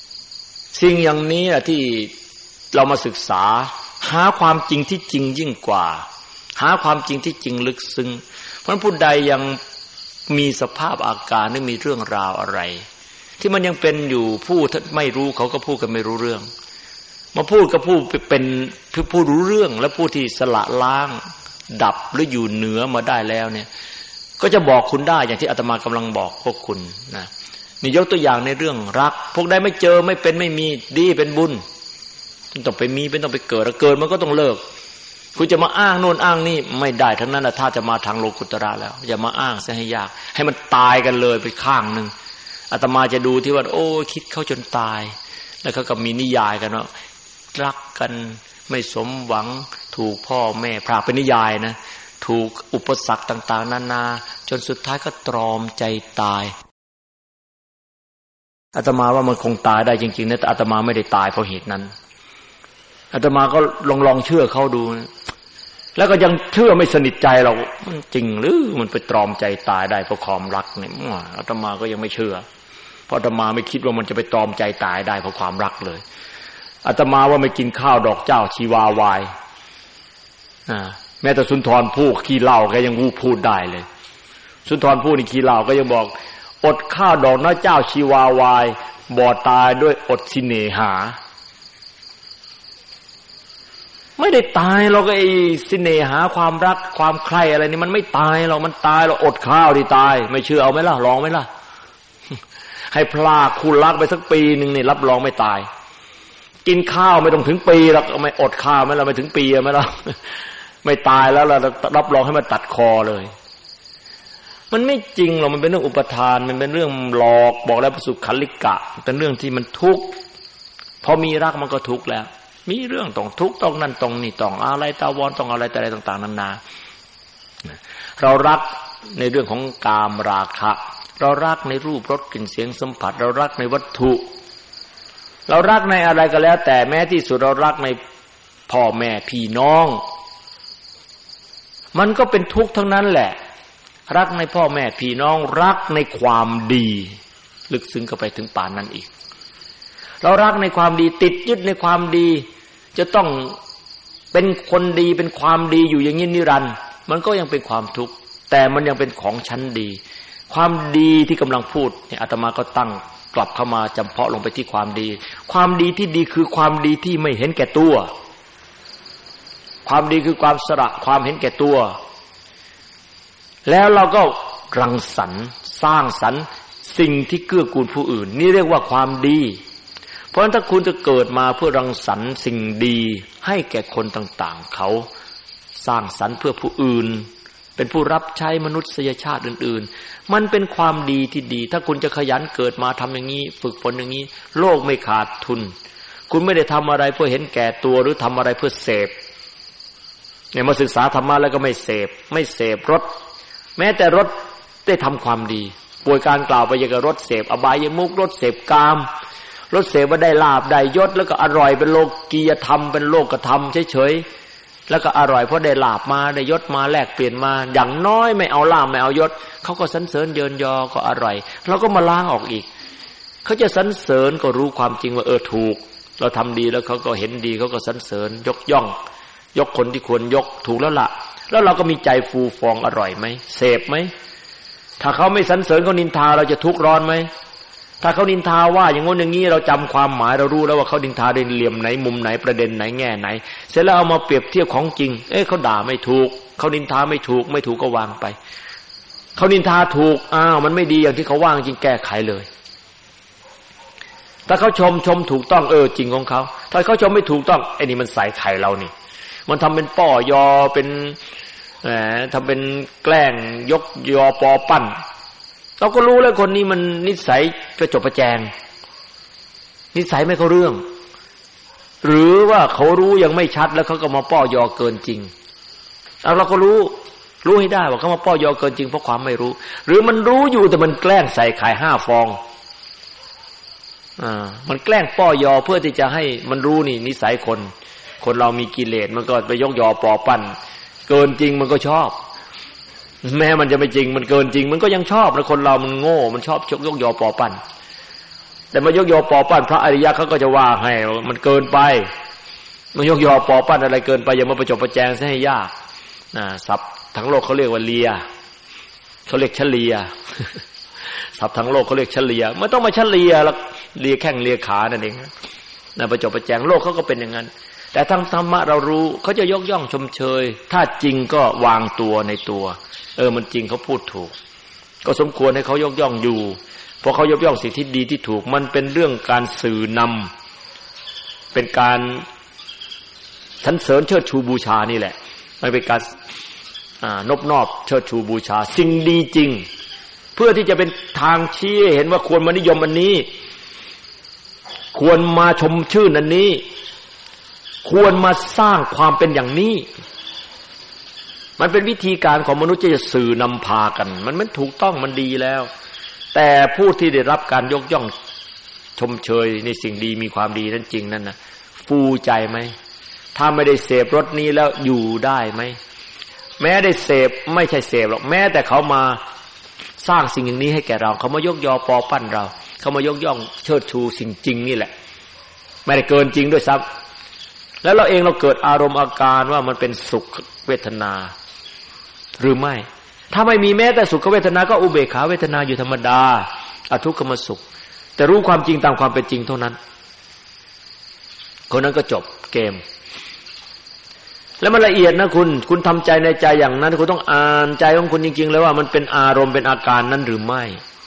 สิ่งอย่างนี้แหละที่เรามาศึกษาหาความจริงที่จริงยิ่งกว่าหาความจริงที่จริงลึกซึ้งเพราะฉะนั้นผู้ใดยังมีสภาพอาการหรือมีเรื่องราวอะไรที่มันยังเป็นอยู่ผู้ไม่รู้เขาก็พูดกันไม่รู้เรื่องมาพูดก็พูดเป็นผู้รู้เรื่องและผู้ที่สละล้างดับหรืออยู่เหนือมาได้แล้วเนี่ยก็จะบอกคุณได้อย่างที่อาตมากำลังบอกพวกคุณนะนี่ยกตัวอย่างในเรื่องรักพวกใดไม่เจอไม่เป็นไม่มีดีเป็นบุญต้องไปมีเป็นต้องไปเกิดแล้วเกิดมันก็ต้องเลิกคุณจะมาอ้างโน่นอ้างนี่ไม่ได้ทั้งนั้นนะถ้าจะมาทางโลกุตระแล้วอย่ามาอ้างซะให้ยากให้มันตายกันเลยไปข้างนึงอาตมาจะดูที่ว่าโอ้คิดเข้าจนตายแล้วเขาก็มีนิยายกันว่ารักกันไม่สมหวังถูกพ่อแม่พรากเป็นนิยายนะถูกอุปสรรคต่างๆนานาจนสุดท้ายก็ตรอมใจตายอาตมาว่ามันคงตายได้จริงๆนะแต่อาตมาไม่ได้ตายเพราะเหตุนั้นอาตมาก็ลองลองเชื่อเขาดูนะแล้วก็ยังเชื่อไม่สนิทใจเรามันจริงหรือมันไปตรอมใจตายได้เพราะความรักเนี่ยอาตมาก็ยังไม่เชื่อเพราะอาตมาไม่คิดว่ามันจะไปตรอมใจตายได้เพราะความรักเลยอาตมาว่าไม่กินข้าวดอกเจ้าชีวาวายอ่าแม้แต่สุนทรภู่ขี้เหล้าแกยังวู้พูดได้เลยสุนทรภู่นี่ขี้เหล้าก็ยังบอกอดข้าวดอกน้าเจ้าชีวาวายบ่ตายด้วยอดสิเนหาไม่ได้ตายเราก็ไอ้สิเนหาความรักความใคร่อะไรนี่มันไม่ตายหรอกมันตายเราอดข้าวที่ตายไม่เชื่อเอาไหมล่ะลองไหมล่ะให้พลากคู่รักไปสักปีนึงนี่รับรองไม่ตายกินข้าวไม่ต้องถึงปีหรอกไม่อดข้าวไหมล่ะไม่ถึงปีไหมล่ะไม่ตายแล้วเรารับรองให้มันตัดคอเลยมันไม่จริงหรอกมันเป็นเรื่องอุปทานมันเป็นเรื่องหลอกบอกแล้วประสุขันลิกะเป็นเรื่องที่มันทุกข์พอมีรักมันก็ทุกข์แล้วมีเรื่องต้องทุกข์ต้องนั่นต้องนี่ต้องอะไรตาวรต้องอะไรแต่อะไรต่างๆนานาเรารักในเรื่องของกามราคะเรารักในรูปรสกลิ่นเสียงสัมผัสเรารักในวัตถุเรารักในอะไรก็แล้วแต่แม้ที่สุดเรารักในพ่อแม่พี่น้องมันก็เป็นทุกข์ทั้งนั้นแหละรักในพ่อแม่พี่น้องรักในความดีลึกซึ้งเข้าไปถึงป่านนั้นอีกเรารักในความดีติดยึดในความดีจะต้องเป็นคนดีเป็นความดีอยู่อย่างนี้นิรันดร์มันก็ยังเป็นความทุกข์แต่มันยังเป็นของชั้นดีความดีที่กำลังพูดเนี่ยอาตมาก็ตั้งกลับเข้ามาจำเพาะลงไปที่ความดีความดีที่ดีคือความดีที่ไม่เห็นแก่ตัวความดีคือความสละความเห็นแก่ตัวแล้วเราก็รังสรรค์สร้างสรรค์สิ่งที่เกื้อกูลผู้อื่นนี่เรียกว่าความดีเพราะฉะนั้นถ้าคุณจะเกิดมาเพื่อรังสรรค์สิ่งดีให้แก่คนต่างๆเขาสร้างสรรค์เพื่อผู้อื่นเป็นผู้รับใช้มนุษยชาติอื่นๆมันเป็นความดีที่ดีถ้าคุณจะขยันเกิดมาทำอย่างนี้ฝึกฝนอย่างนี้โลกไม่ขาดทุนคุณไม่ได้ทำอะไรเพื่อเห็นแก่ตัวหรือทำอะไรเพื่อเสพเนี่ยมาศึกษาธรรมะแล้วก็ไม่เสพไม่เสพรสแม้แต่รสได้ทำความดีป่วยการกล่าวไปอย่างกับรสเสพอบายมุขรสเสพกามรสเสพว่าได้ลาภได้ยศแล้วก็อร่อยเป็นโลกียธรรมเป็นโลกธรรมเฉยๆแล้วก็อร่อยเพราะได้ลาภมาได้ยศมาแลกเปลี่ยนมาอย่างน้อยไม่เอาลาภไม่เอายศเขาก็สรรเสริญเยินยอก็อร่อยเราก็มาล้างออกอีกเขาจะสรรเสริญก็รู้ความจริงว่าเออถูกเราทำดีแล้วเขาก็เห็นดีเขาก็สรรเสริญยกย่องยกคนที่ควรยกถูกแล้วล่ะแล้วเราก็มีใจฟูฟองอร่อยไหมเสพไหมถ้าเขาไม่สรรเสริญเขานินทาเราจะทุกข์ร้อนไหมถ้าเขานินทาว่าอย่างงี้อย่างนี้เราจำความหมายเรารู้แล้วว่าเขานินทาในเหลี่ยมไหนมุมไหนประเด็นไหนแง่ไหนเสร็จแล้วเอามาเปรียบเทียบของจริงเอ๊ะเขาด่าไม่ถูกเขานินทาไม่ถูกไม่ถูกก็วางไปเขานินทาถูกอ้าวมันไม่ดีอย่างที่เขาว่าจริงแก้ไขเลยถ้าเขาชมชมถูกต้องเออจริงของเขาถ้าเขาชมไม่ถูกต้องไอ้นี่มันใส่ไข่เรานี่มันทำเป็นป้อยอเป็นแหมทำเป็นแกล้งยกยอปอปั้นเราก็รู้แล้วคนนี้มันนิสัยกระจบกระแจงนิสัยไม่เข้าเรื่องหรือว่าเขารู้ยังไม่ชัดแล้วเขาก็มาป้อยอเกินจริงเอาเราก็รู้รู้ให้ได้ว่าเขามาป้อยอเกินจริงเพราะความไม่รู้หรือมันรู้อยู่แต่มันแกล้งใส่ไข่ห้าฟองอ่ามันแกล้งป้อยอเพื่อที่จะให้มันรู้นี่นิสัยคนคนเรามีกิเลสมันก็ไปยกยอปอปั้นเกินจริงมันก็ชอบแม้มันจะไม่จริงมันเกินจริงมันก็ยังชอบนะคนเรามันโง่มันชอบยกยกยอปอปั้นแต่มายกยอปอปั้นพระอริยะเขาก็จะว่าให้มันเกินไปมายกยอปอปั้นอะไรเกินไปอย่ามาประจบประแจงซะให้ยากนะศัพท์ทั้งโลกเขาเรียกว่าเลียเขาเรียกเฉลียศัพท์ทั้งโลกเขาเรียกเฉลียไม่ต้องมาเฉลียแล้วเลียแข้งเลียขานั่นเองนะประจบประแจงโลกเขาก็เป็นอย่างนั้นแต่ทางธรรมะเรารู้เขาจะยกย่องชมเชยถ้าจริงก็วางตัวในตัวเออมันจริงเขาพูดถูกก็สมควรให้เขายกย่องอยู่เพราะเขายกย่องสิ่งที่ดีที่ถูกมันเป็นเรื่องการสื่อนำเป็นการสรรเสริญเชิดชูบูชานี่แหละมันเป็นการอ่านบนอบเชิดชูบูชาสิ่งดีจริงเพื่อที่จะเป็นทางชี้เห็นว่าควรมานิยมอันนี้ควรมาชมชื่นอันนี้ควรมาสร้างความเป็นอย่างนี้มันเป็นวิธีการของมนุษย์จะสื่อนำพากันมันมันถูกต้องมันดีแล้วแต่ผู้ที่ได้รับการยกย่องชมเชยในสิ่งดีมีความดีนั้นจริงนั่นนะฟูใจไหมถ้าไม่ได้เสพรสนี้แล้วอยู่ได้ไหมแม้ได้เสพไม่ใช่เสพหรอกแม้แต่เขามาสร้างสิ่งอย่างนี้ให้แก่เราเขามายกยอปอปั้นเราเขามายกย่องเชิดชูสิ่งจริงนี่แหละไม่ได้เกินจริงด้วยซ้ำแล้วเราเองเราเกิดอารมณ์อาการว่ามันเป็นสุขเวทนาหรือไม่ถ้าไม่มีแม้แต่สุขเวทนาก็อุเบกขาเวทนาอยู่ธรรมดาอทุกขมสุขแต่รู้ความจริงตามความเป็นจริงเท่านั้นคนนั้นก็จบเกมแล้วมันละเอียดนะคุณคุณทำใจในใจอย่างนั้นคุณต้องอ่านใจของคุณจริงๆแล้วว่ามันเป็นอารมณ์เป็นอาการนั้นหรือไม่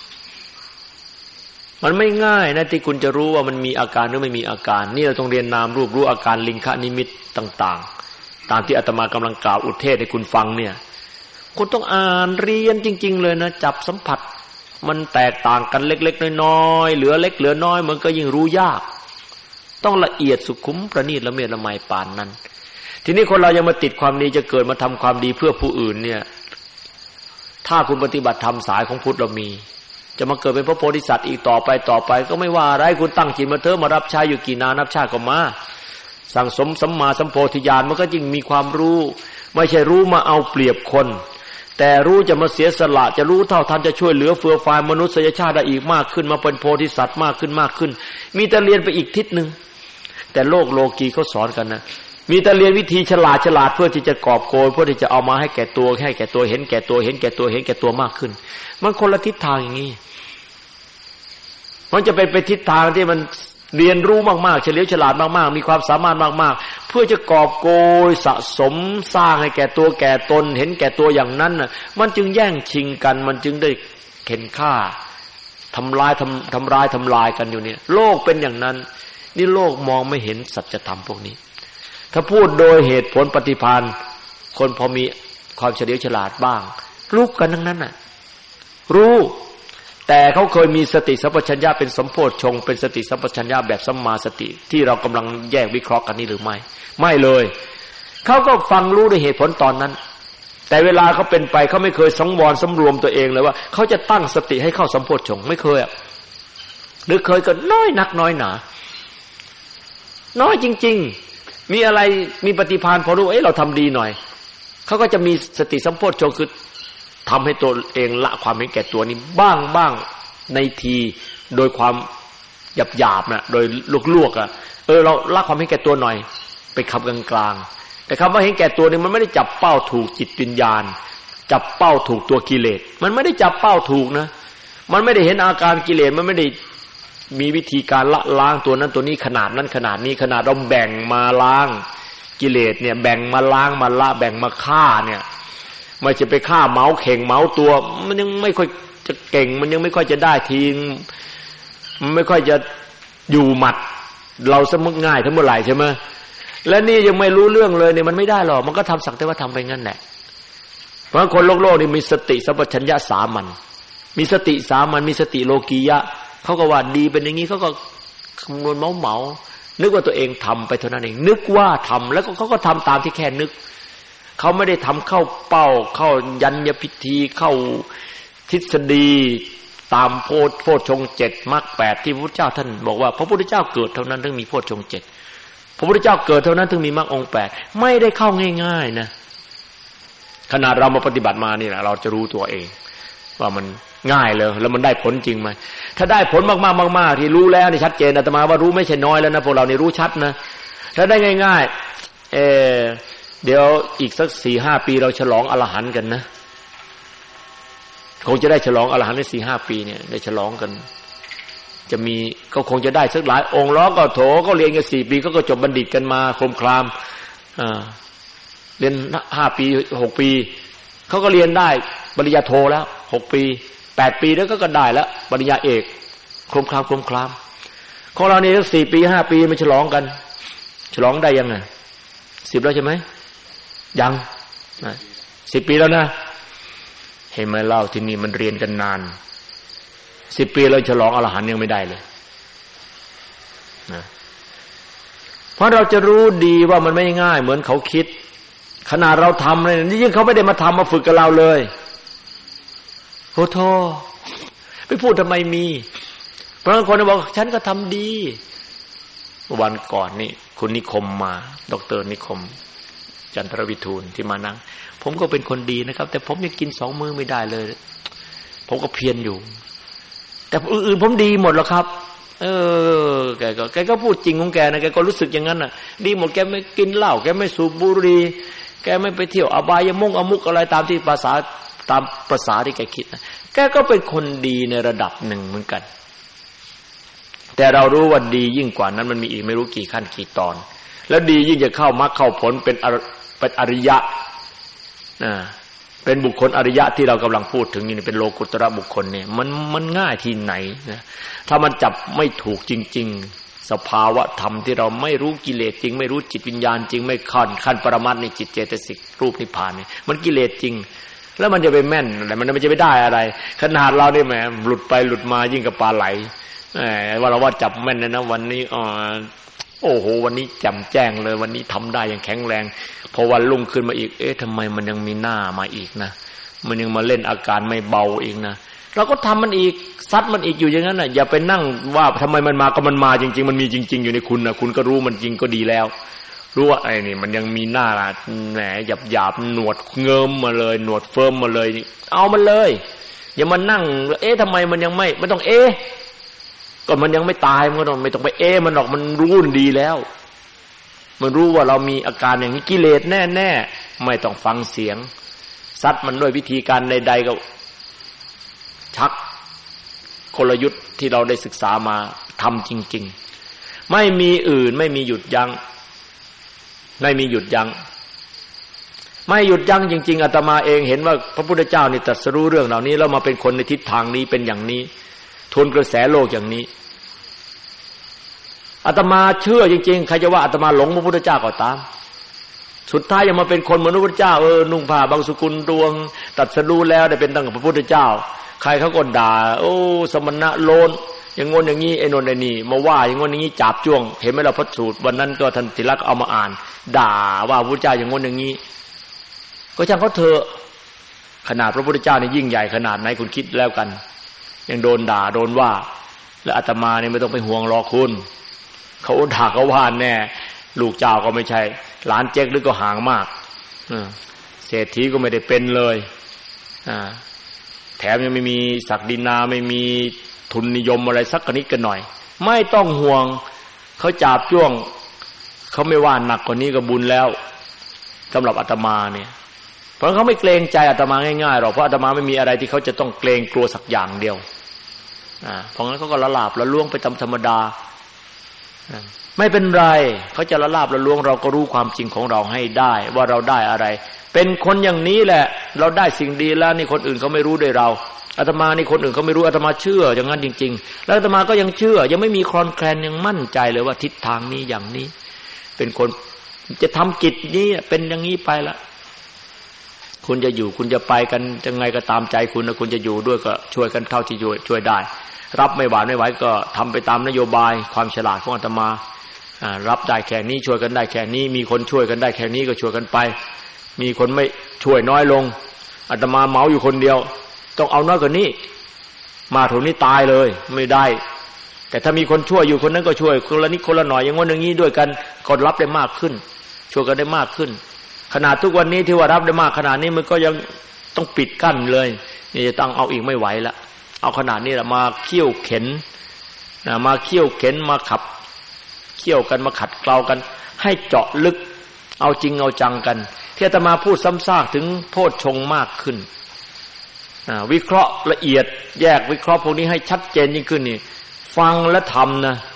มันไม่ง่ายนะที่คุณจะรู้ว่ามันมีอาการหรือไม่มีอาการนี่เราต้องเรียนนามรูปรู้อาการลิงคนิมิตต่างๆตามที่อาตมากำลังกล่าวอุเทศให้คุณฟังเนี่ยคุณต้องอ่านเรียนจริงๆเลยนะจับสัมผัสมันแตกต่างกันเล็กๆน้อยๆเหลือเล็กเหลือน้อยมันก็ยิ่งรู้ยากต้องละเอียดสุขุมประณีตละเมียดละไมปานนั้นทีนี้คนเรายังมาติดความดีจะเกิดมาทำความดีเพื่อผู้อื่นเนี่ยถ้าคุณปฏิบัติธรรมสายของพุทธเรามีจะมาเกิดเป็นพระโพธิสัตว์อีกต่อไปต่อไปก็ไม่ว่าอะไรคุณตั้งจิตมาเถอะมารับใช้อยู่กี่นานนับชาติก็มาสั่งสมสัมมาสัมโพธิญาณมันก็ยิ่งมีความรู้ไม่ใช่รู้มาเอาเปรียบคนแต่รู้จะมาเสียสละจะรู้เท่าทันจะช่วยเหลือเฟื่อฟายมนุษยชาติได้อีกมากขึ้นมาเป็นโพธิสัตว์มากขึ้นมากขึ้นมีแต่เรียนไปอีกทิศนึงแต่โลกโลกีเขาสอนกันนะมีแต่เรียนวิธีฉลาดฉลาดเพื่อที่จะกอบโกยเพื่อที่จะเอามาให้แก่ตัวให้แก่ตัวเห็นแก่ตัวเห็นแก่ตัวเห็นแก่ตัวมากขึ้นมันคนละทิศทางอย่างนี้มันจะเป็นไปทิศทางที่มันเรียนรู้มากๆเฉลียวฉลาดมากๆมีความสามารถมากๆเพื่อจะกอบโกยสะสมสร้างให้แก่ตัวแก่ตนเห็นแก่ตัวอย่างนั้นน่ะมันจึงแย่งชิงกันมันจึงได้เข็นฆ่าทำลายทำทำร้ายทำลายกันอยู่เนี่ยโลกเป็นอย่างนั้นนี่โลกมองไม่เห็นสัจธรรมพวกนี้ถ้าพูดโดยเหตุผลปฏิภาณคนพอมีความเฉลียวฉลาดบ้างรู้กันทั้งนั้นน่ะรู้แต่เขาเคยมีสติสัมปชัญญะเป็นสัมโพชฌงค์เป็นสติสัมปชัญญะแบบสัมมาสติที่เรากำลังแยกวิเคราะห์กันนี่หรือไม่ไม่เลยเขาก็ฟังรู้ด้วยเหตุผลตอนนั้นแต่เวลาเขาเป็นไปเขาไม่เคยสังวรสำรวมตัวเองเลยว่าเขาจะตั้งสติให้เข้าสัมโพชฌงค์ไม่เคยอ่ะหรือเคยก็น้อยนักน้อยหนาน้อยจริงๆมีอะไรมีปฏิภาณพอรู้เอ้ยเราทำดีหน่อยเขาก็จะมีสติสัมโพชฌงค์คือทำให้ตัวเองละความเห็นแก่ตัวนี้บ้างบ้างในทีโดยความหยาบๆนะโดยลวกๆอ่ะเออเราละความเห็นแก่ตัวหน่อยไปคำกลางๆแต่คำว่าเห็นแก่ตัวนี่มันไม่ได้จับเป้าถูกจิตวิญญาณจับเป้าถูกตัวกิเลสมันไม่ได้จับเป้าถูกนะมันไม่ได้เห็นอาการกิเลสมันไม่ได้มีวิธีการละล้างตัวนั้นตัวนี้ขนาดนั้นขนาดนี้ขนาดเราแบ่งมาล้างกิเลสเนี่ยแบ่งมาล้างมาละแบ่งมาฆ่าเนี่ยไม่จะไปฆ่าเมาเข่งเมาตัวมันยังไม่ค่อยจะเก่งมันยังไม่ค่อยจะได้ทีมันไม่ค่อยจะอยู่หมัดเราสมึกง่ายทั้งเมื่อไหร่ใช่ไหมและนี่ยังไม่รู้เรื่องเลยเนี่ยมันไม่ได้หรอกมันก็ทำสักแต่ว่าทำไปงั้นแหละเพราะคนโลกโลกนี่มีสติสัมปชัญญะสามัญมีสติสามัญมีสติโลกียะเขาก็ว่าดีเป็นอย่างนี้เขาก็คำนวณเมาเมานึกว่าตัวเองทำไปเท่านั้นเองนึกว่าทำแล้วก็เขาก็ทำตามที่แค่นึกเขาไม่ได้ทำเข้าเป้าเข้ายัญญพิธีเข้าทฤษฎีตามโพธิโพชฌงค์เจ็ดมรรคแปดที่พระพุทธเจ้าท่านบอกว่าพระพุทธเจ้าเกิดเท่านั้นถึงมีโพชฌงค์เจ็ดพระพุทธเจ้าเกิดเท่านั้นถึงมีมรรคองค์แปดไม่ได้เข้าง่ายๆนะขนาดเรามาปฏิบัติมานี่แหละเราจะรู้ตัวเองว่ามันง่ายเลยแล้วมันได้ผลจริงไหมถ้าได้ผลมากๆมากๆที่รู้แล้วนี่ชัดเจนอาตมาว่ารู้ไม่ใช่น้อยแล้วนะพวกเรานี่รู้ชัดนะถ้าได้ง่ายๆเออเดี๋ยวอีกสัก สี่ห้า ปีเราฉลองอรหันต์กันนะคงจะได้ฉลองอรหันต์ใน สี่ห้า ปีเนี่ยได้ฉลองกันจะมีก็คงจะได้สักหลายองค์ล้อก็โถก็เรียนกันสี่ปีก็ก็จบบัณฑิตกันมาโคมคลามอ่าเรียนห้าปีหกปีเขาก็เรียนได้ปริญญาโทแล้วหกปีแปดปีแล้วก็ก็ได้แล้วปริญญาเอกโคมคลามโคมคลามของเรานี่สักสี่ปีห้าปีมันฉลองกันฉลองได้ยังไงสิบแล้วใช่ไหมยังสิบปีแล้วนะเห็นไหมเล่าที่นี่มันเรียนกันนานสิบปีเราฉลองอรหันต์ยังไม่ได้เลยนะเพราะเราจะรู้ดีว่ามันไม่ง่ายเหมือนเขาคิดขนาดเราทำเลยนี่ยิ่งเขาไม่ได้มาทำมาฝึกกับเราเลยโอ้โธ่ไปพูดทำไมมีเพราะบางคนบอกฉันก็ทำดีวันก่อนนี่คุณนิคมมาดร.นิคมจันทรวิทูลที่มานั่งผมก็เป็นคนดีนะครับแต่ผมยังกินสองมื้อไม่ได้เลยผมก็เพียรอยู่แต่อื่นๆผมดีหมดแล้วครับเออแกก็แกก็พูดจริงของแกนะแกก็รู้สึกอย่างนั้นน่ะดีหมดแกไม่กินเหล้าแกไม่สูบบุหรี่แกไม่ไปเที่ยวอบายมุกอมุกอะไรตามที่ภาษาตามภาษาที่แกคิดนะแกก็เป็นคนดีในระดับหนึ่งเหมือนกันแต่เรารู้ว่าดียิ่งกว่านั้นมันมีอีกไม่รู้กี่ขั้นกี่ตอนแล้วดียิ่งจะเข้ามรรคเข้าผลเป็นเป็นอริยะนะเป็นบุคคลอริยะที่เรากำลังพูดถึงนี่เป็นโลกุตระบุคคลเนี่ยมันมันง่ายที่ไหนนะถ้ามันจับไม่ถูกจริงๆสภาวะธรรมที่เราไม่รู้กิเลสจริงไม่รู้จิตวิญญาณจริงไม่ขั้นขั้นปรมัตถ์ในจิตเจตสิกรูปนิพพานนี่มันกิเลสจริงแล้วมันจะไปแม่นอะไรมันมันจะไปได้อะไรขนาดเราเนี่ยแหมหลุดไปหลุดมายิ่งกับปลาไหลแหมว่าเราว่าจับแม่นเลยนะวันนี้อ๋อโอ้โหวันนี้แจ่มแจ้งเลยวันนี้ทำได้อย่างแข็งแรงพอวันรุ่งขึ้นมาอีกเอ๊ะทำไมมันยังมีหน้ามาอีกนะมันยังมาเล่นอาการไม่เบาอีกนะเราก็ทำมันอีกซัดมันอีกอยู่อย่างนั้นน่ะอย่าไปนั่งว่าทำไมมันมาก็มันมาจริงๆมันมีจริงๆอยู่ในคุณนะคุณก็รู้มันจริงก็ดีแล้วรู้ว่าไอ้นี่มันยังมีหน้าแหมหยาบๆหนวดเงิมมาเลยหนวดเฟิร์มมาเลยเอามันเลยอย่ามานั่งเอ๊ะทำไมมันยังไม่ไม่ต้องเอ๊ะก็มันยังไม่ตายมันก็ต้องไม่ต้องไปเอ๊ะมันหรอกมันรู้ดีแล้วมันรู้ว่าเรามีอาการอย่างนี้กิเลสแน่ๆไม่ต้องฟังเสียงซัดมันด้วยวิธีการใดๆก็ชักกลยุทธ์ที่เราได้ศึกษามาทำจริงๆไม่มีอื่นไม่มีหยุดยั้งไม่มีหยุดยั้งไม่หยุดยั้งจริงๆอาตมาเองเห็นว่าพระพุทธเจ้านี่ตรัสรู้เรื่องเหล่านี้แล้วมาเป็นคนในทิศทางนี้เป็นอย่างนี้ทนกระแสโลกอย่างนี้อาตมาเชื่อจริงๆใครจะว่าอาตมาหลงพระพุทธเจ้าก็ตามสุดท้ายยังมาเป็นคนเหมือนพระพุทธเจ้าเออนุ่งผ้าบางสกุลดวงตรัสรู้แล้วได้เป็นตั้งกับพระพุทธเจ้าใครเขาก็ด่าโอ้สมณะโลนอย่างงนอย่างนี้ไอ้นนไอ้นี่มาว่าอย่างงนอย่างนี้จับจ้วงเห็นไหมเราพระสูตรวันนั้นก็ท่านศิลาเอามาอ่านด่าว่าพระพุทธเจ้าอย่างงนอย่างนี้ก็ช่างเขาเถอะขนาดพระพุทธเจ้านี่ยิ่งใหญ่ขนาดไหนคุณคิดแล้วกันยังโดนด่าโดนว่าแล้วอาตมาเนี่ยไม่ต้องไปห่วงรอคุณเขาด่าเขาว่าแน่ลูกเจ้าก็ไม่ใช่หลานเจ๊กหรือก็ห่างมากเศรษฐีก็ไม่ได้เป็นเลยแถมยังไม่มีศักดินาไม่มีทุนนิยมอะไรสักนิดกันหน่อยไม่ต้องห่วงเขาจับจ้วงเขาไม่ว่าหนักกว่านี้ก็บุญแล้วสำหรับอาตมาเนี่ยเพราะเขาไม่เกรงใจอาตมาง่ายๆหรอกเพราะอาตมาไม่มีอะไรที่เขาจะต้องเกรงกลัวสักอย่างเดียวอ่าเพราะงั้นเขาก็ละลาบละล่วงไปตามธรรมดาไม่เป็นไรเขาจะละลาบละล่วงเราก็รู้ความจริงของเราให้ได้ว่าเราได้อะไรเป็นคนอย่างนี้แหละเราได้สิ่งดีแล้วนี่คนอื่นเขาไม่รู้ด้วยเราอาตมานี่คนอื่นเขาไม่รู้อาตมาเชื่ออย่างนั้นจริงๆแล้วอาตมาก็ยังเชื่อยังไม่มีคลอนแคลนยังมั่นใจเลยว่าทิศทางนี้อย่างนี้เป็นคนจะทำกิจนี้เป็นอย่างนี้ไปละคุณจะอยู่คุณจะไปกันยังไงก็ตามใจคุณนะคุณจะอยู่ด้วยก็ช่วยกันเท่าที่ช่วยได้รับไม่หวานไม่ไหวก็ทำไปตามนโยบายความฉลาดของอาตมารับได้แค่นี้ช่วยกันได้แค่นี้มีคนช่วยกันได้แค่นี้ก็ช่วยกันไปมีคนไม่ช่วยน้อยลงอาตมาเมาอยู่คนเดียวต้องเอาน้อยกว่านี้มาถึงนี้ตายเลยไม่ได้แต่ถ้ามีคนช่วยอยู่คนนั้นก็ช่วยคนละนิดคนละหน่อยอย่างงั้นอย่างนี้ด้วยกันก็รับได้มากขึ้นช่วยกันได้มากขึ้นขนาดทุกวันนี้ที่ว่ารับได้มากขนาดนี้มันก็ยังต้องปิดกั้นเลยนี่จะต้องเอาอีกไม่ไหวละเอาขนาดนี้แหละมาเคี่ยวเข็นนะมาเคี่ยวเข็นมาขับเคี่ยวกันมาขัดเกลากันให้เจาะลึกเอาจริงเอาจังกันที่อาตมาพูดซ้ำซากถึงโพชฌงค์มากขึ้นวิเคราะห์ละเอียดแยกวิเคราะห์พวกนี้ให้ชัดเจนยิ่งขึ้นนี่ฟังและทำนะ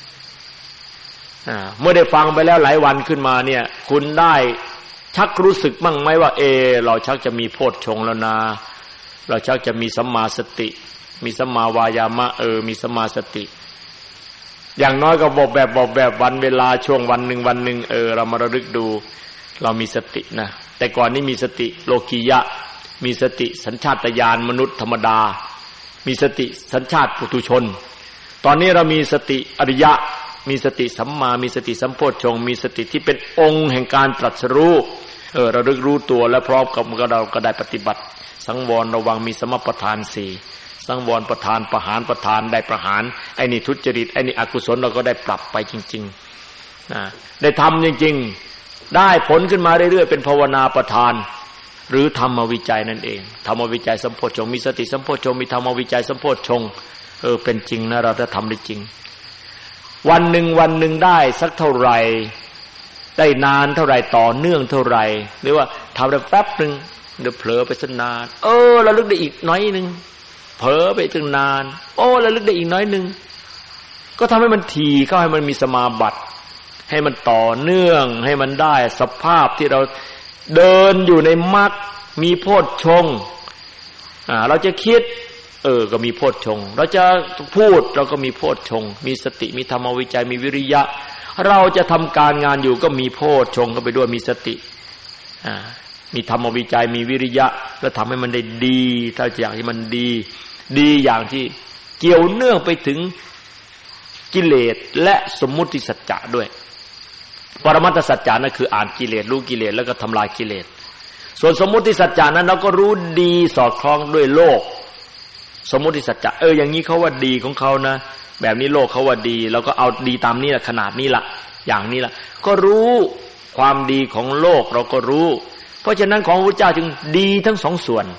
เมื่อได้ฟังไปแล้วหลายวันขึ้นมาเนี่ยคุณได้ชักรู้สึกบ้างไหมว่าเอเราชักจะมีโพชฌงค์แล้วนะเราชักจะมีสัมมาสติมีสัมมาวายามะเออมีสัมมาสติอย่างน้อยก็บอกแบบบอกแบบวันเวลาช่วงวันหนึ่งวันหนึ่งเออเรามาระลึกดูเรามีสตินะแต่ก่อนนี้มีสติโลกียะมีสติสัญชาตญาณมนุษย์ธรรมดามีสติสัญชาติปุถุชนตอนนี้เรามีสติอริยะมีสติสัมมามีสติสัมโพชฌงค์มีสติที่เป็นองค์แห่งการตรัสรู้เออระลึกรู้ตัวและพร้อมกับเราก็ได้ปฏิบัติสังวรระวังมีสมปทานสี่สังวรประทานประหารประทานได้ประหารไอ้นี่ทุจริตไอ้นี่อกุศลเราก็ได้ปรับไปจริงๆนะได้ทำจริงๆได้ผลขึ้นมาเรื่อยๆเป็นภาวนาประทานหรือธรรมวิจัยนั่นเองธรรมวิจัยสัมโพชฌงค์มีสติสัมโพชฌงค์มีธรรมวิจัยสัมโพชฌงค์เออเป็นจริงนะเราจะทำได้จริงวันหนึ่งวันหนึ่งได้สักเท่าไหร่ได้นานเท่าไหร่ต่อเนื่องเท่าไหร่หรือว่าทำได้แป๊บนึงเดี๋ยวเผลอไปสักนานเออระลึกได้อีกน้อยนึงเผลอไปถึงนานโอ้ระลึกได้อีกน้อยนึงก็ทำให้มันถี่เข้าให้มันมีสมาบัติให้มันต่อเนื่องให้มันได้สภาพที่เราเดินอยู่ในมรรคมีโพชฌงค์อ่าเราจะคิดเออก็มีโพชฌงค์เราจะพูดเราก็มีโพชฌงค์มีสติมีธรรมวิจัยมีวิริยะเราจะทำการงานอยู่ก็มีโพชฌงค์เข้าไปด้วยมีสติอ่ามีธรรมวิจัยมีวิริยะแล้วทำให้มันได้ดีถ้าอย่างที่มันดีดีอย่างที่เกี่ยวเนื่องไปถึงกิเลสและสมมุติสัจจะด้วยปรมัตถสัจจานั่นคืออ่านกิเลสรู้กิเลสแล้วก็ทำลายกิเลสส่วนสมมุติสัจจานั้นเราก็รู้ดีสอดคล้องด้วยโลกสมมุติสัจจะเอออย่างนี้เขาว่าดีของเขานะแบบนี้โลกเขาว่าดีเราก็เอาดีตามนี้แหละขนาดนี้ละอย่างนี้ละก็รู้ความดีของโลกเราก็รู้เพราะฉะนั้นของพระพุทธเจ้าจึงดีทั้งสองส่วน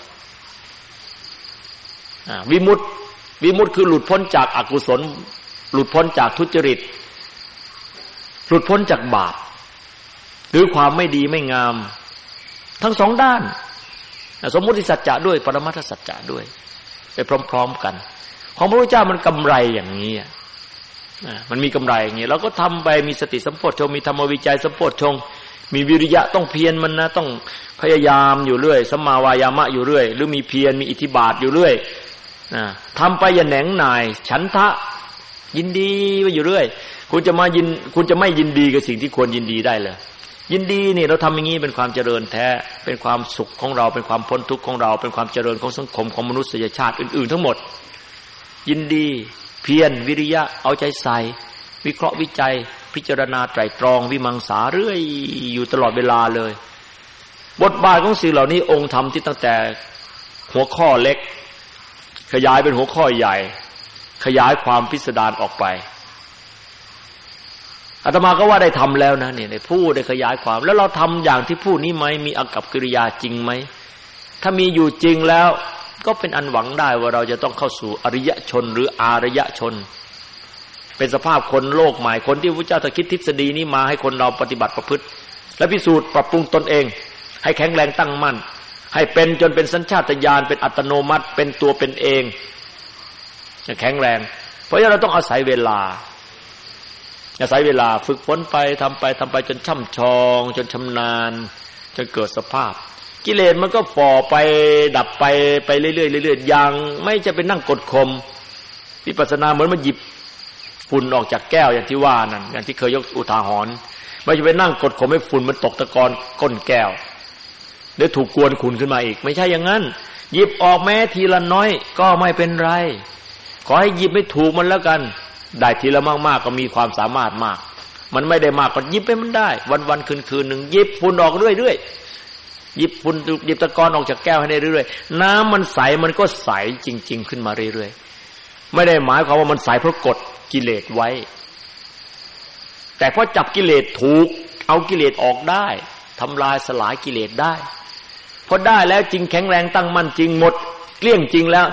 วิมุตติวิมุตติคือหลุดพ้นจากอกุศลหลุดพ้นจากทุจริตหลุดพ้นจากบาปหรือความไม่ดีไม่งามทั้งสองด้านสมมุติสัจจะด้วยปรมัตถสัจจะด้วยไปพร้อมๆกันของพระพุทธเจ้ามันกำไรอย่างนี้มันมีกำไรอย่างนี้เราก็ทำไปมีสติสัมโพชฌงค์มีธรรมวิจัยสัมโพชฌงค์มีวิริยะต้องเพียรมันนะต้องพยายามอยู่เรื่อยสัมมาวายามะอยู่เรื่อยหรือมีเพียรมีอิทธิบาทอยู่เรื่อยนะทำไปอย่าแหนงหน่ายฉันทะยินดีไปอยู่เรื่อยคุณจะมายินคุณจะไม่ยินดีกับสิ่งที่ควรยินดีได้เลยยินดีนี่เราทำอย่างนี้เป็นความเจริญแท้เป็นความสุขของเราเป็นความพ้นทุกข์ของเราเป็นความเจริญของสังคมของมนุษยชาติอื่นๆทั้งหมดยินดีเพียรวิริยะเอาใจใส่วิเคราะห์วิจัยพิจารณาไตร่ตรองวิมังสาเรื่อยอยู่ตลอดเวลาเลยบทบาทของสิ่งเหล่านี้องค์ธรรมที่ตั้งแต่หัวข้อเล็กขยายเป็นหัวข้อใหญ่ขยายความพิสดารออกไปอาตมาก็ว่าได้ทำแล้วนะเนี่ยได้พูดได้ขยายความแล้วเราทำอย่างที่พูดนี้ไหมมีอากัปกิริยาจริงไหมถ้ามีอยู่จริงแล้วก็เป็นอันหวังได้ว่าเราจะต้องเข้าสู่อริยชนหรืออารยชนเป็นสภาพคนโลกใหม่คนที่พระเจ้าตรัสคิดทฤษฎีนี้มาให้คนเราปฏิบัติประพฤติและพิสูจน์ปรับปรุงตนเองให้แข็งแรงตั้งมั่นให้เป็นจนเป็นสัญชาตญาณเป็นอัตโนมัติเป็นตัวเป็นเองแข็งแรงเพราะฉะนั้นเราต้องอาศัยเวลาอาศัยเวลาฝึกฝนไปทำไปทำไปจนช่ำชองจนชำนาญจนเกิดสภาพกิเลสมันก็ฝ่อไปดับไปไปเรื่อยๆเรื่อยๆอย่างไม่จะไปนั่งกดข่มวิปัสสนาเหมือนมันหยิบฝุ่นออกจากแก้วอย่างที่ว่านั่นอย่างที่เคยยกอุทาหรณ์ไม่จะไปนั่งกดข่มให้ฝุ่นมันตกตะกอนก้นแก้วเดี๋ยวถูกกวนขุ่นขึ้นมาอีกไม่ใช่อย่างนั้นหยิบออกแม้ทีละน้อยก็ไม่เป็นไรขอให้หยิบให้ถูกมันแล้วกันได้ทีละมากๆก็มีความสามารถมากมันไม่ได้มากก็หยิบไปมันได้วันๆคืนๆนึงหยิบฝุ่นออกเรื่อยๆหยิบฝุ่นหยิบตะกอนออกจากแก้วให้ได้เรื่อยๆน้ำมันใสมันก็ใสจริงๆขึ้นมาเรื่อยๆไม่ได้หมายความว่ามันใสเพราะกดกิเลสไว้แต่พอจับกิเลสถูกเอากิเลสออกได้ทำลายสลายกิเลสได้พอได้แล้วจริงแข็งแรงตั้งมั่นจริงหมดเกลี้ยงจริงแล้ว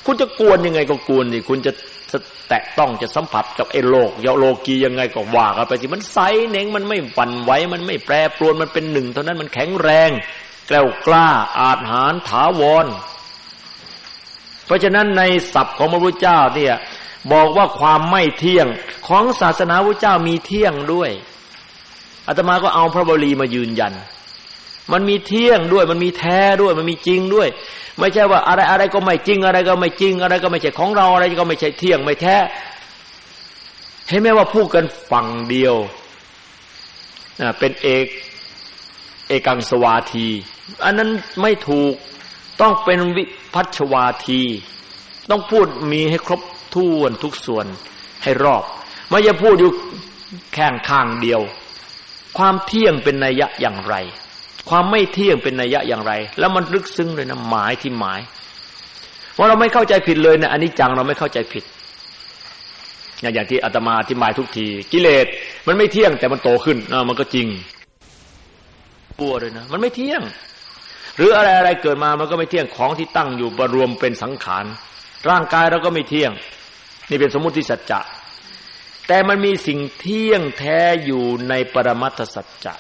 คุณจะกวนยังไงก็กวนดิคุณจะแตะต้องจะสัมผัสกับไอ้โลกยาโลกียังไงก็ว่ากันไปสิมันใสเน่งมันไม่ปั่นไหวมันไม่แปรปรวนมันเป็นหนึ่งเท่านั้นมันแข็งแรงแกล้วกล้าอาจหาญถาวรเพราะฉะนั้นในศัพท์ของพระพุทธเจ้าเนี่ยบอกว่าความไม่เที่ยงของศาสนาพระเจ้ามีเที่ยงด้วยอาตมาก็เอาพระบาลีมายืนยันมันมีเที่ยงด้วยมันมีแท้ด้วยมันมีจริงด้วยไม่ใช่ว่าอะไรอะไรก็ไม่จริงอะไรก็ไม่จริงอะไรก็ไม่ใช่ของเราอะไรก็ไม่ใช่เที่ยงไม่แท้เห็นไหมว่าพูดกันฝั่งเดียวเป็นเอกเอกังสวาทีอันนั้นไม่ถูกต้องเป็นวิพัชวาทีต้องพูดมีให้ครบถ้วนทุกส่วนให้รอบไม่ใช่พูดอยู่แค่ข้างเดียวความเที่ยงเป็นนัยยะอย่างไรความไม่เที่ยงเป็นนัยยะอย่างไรแล้วมันลึกซึ้งเลยนะหมายที่หมายว่าเราไม่เข้าใจผิดเลยนะอนิจจังเราไม่เข้าใจผิดอย่างที่อาตมาอธิบายทุกทีกิเลสมันไม่เที่ยงแต่มันโตขึ้นนะมันก็จริงปัวเลยนะมันไม่เที่ยงหรืออะไรอะไรเกิดมามันก็ไม่เที่ยงของที่ตั้งอยู่รวมเป็นสังขารร่างกายเราก็ไม่เที่ยงนี่เป็นสมมุติสัจจะแต่มันมีสิ่งเที่ยงแท้อยู่ในปรมัตถสัจจะ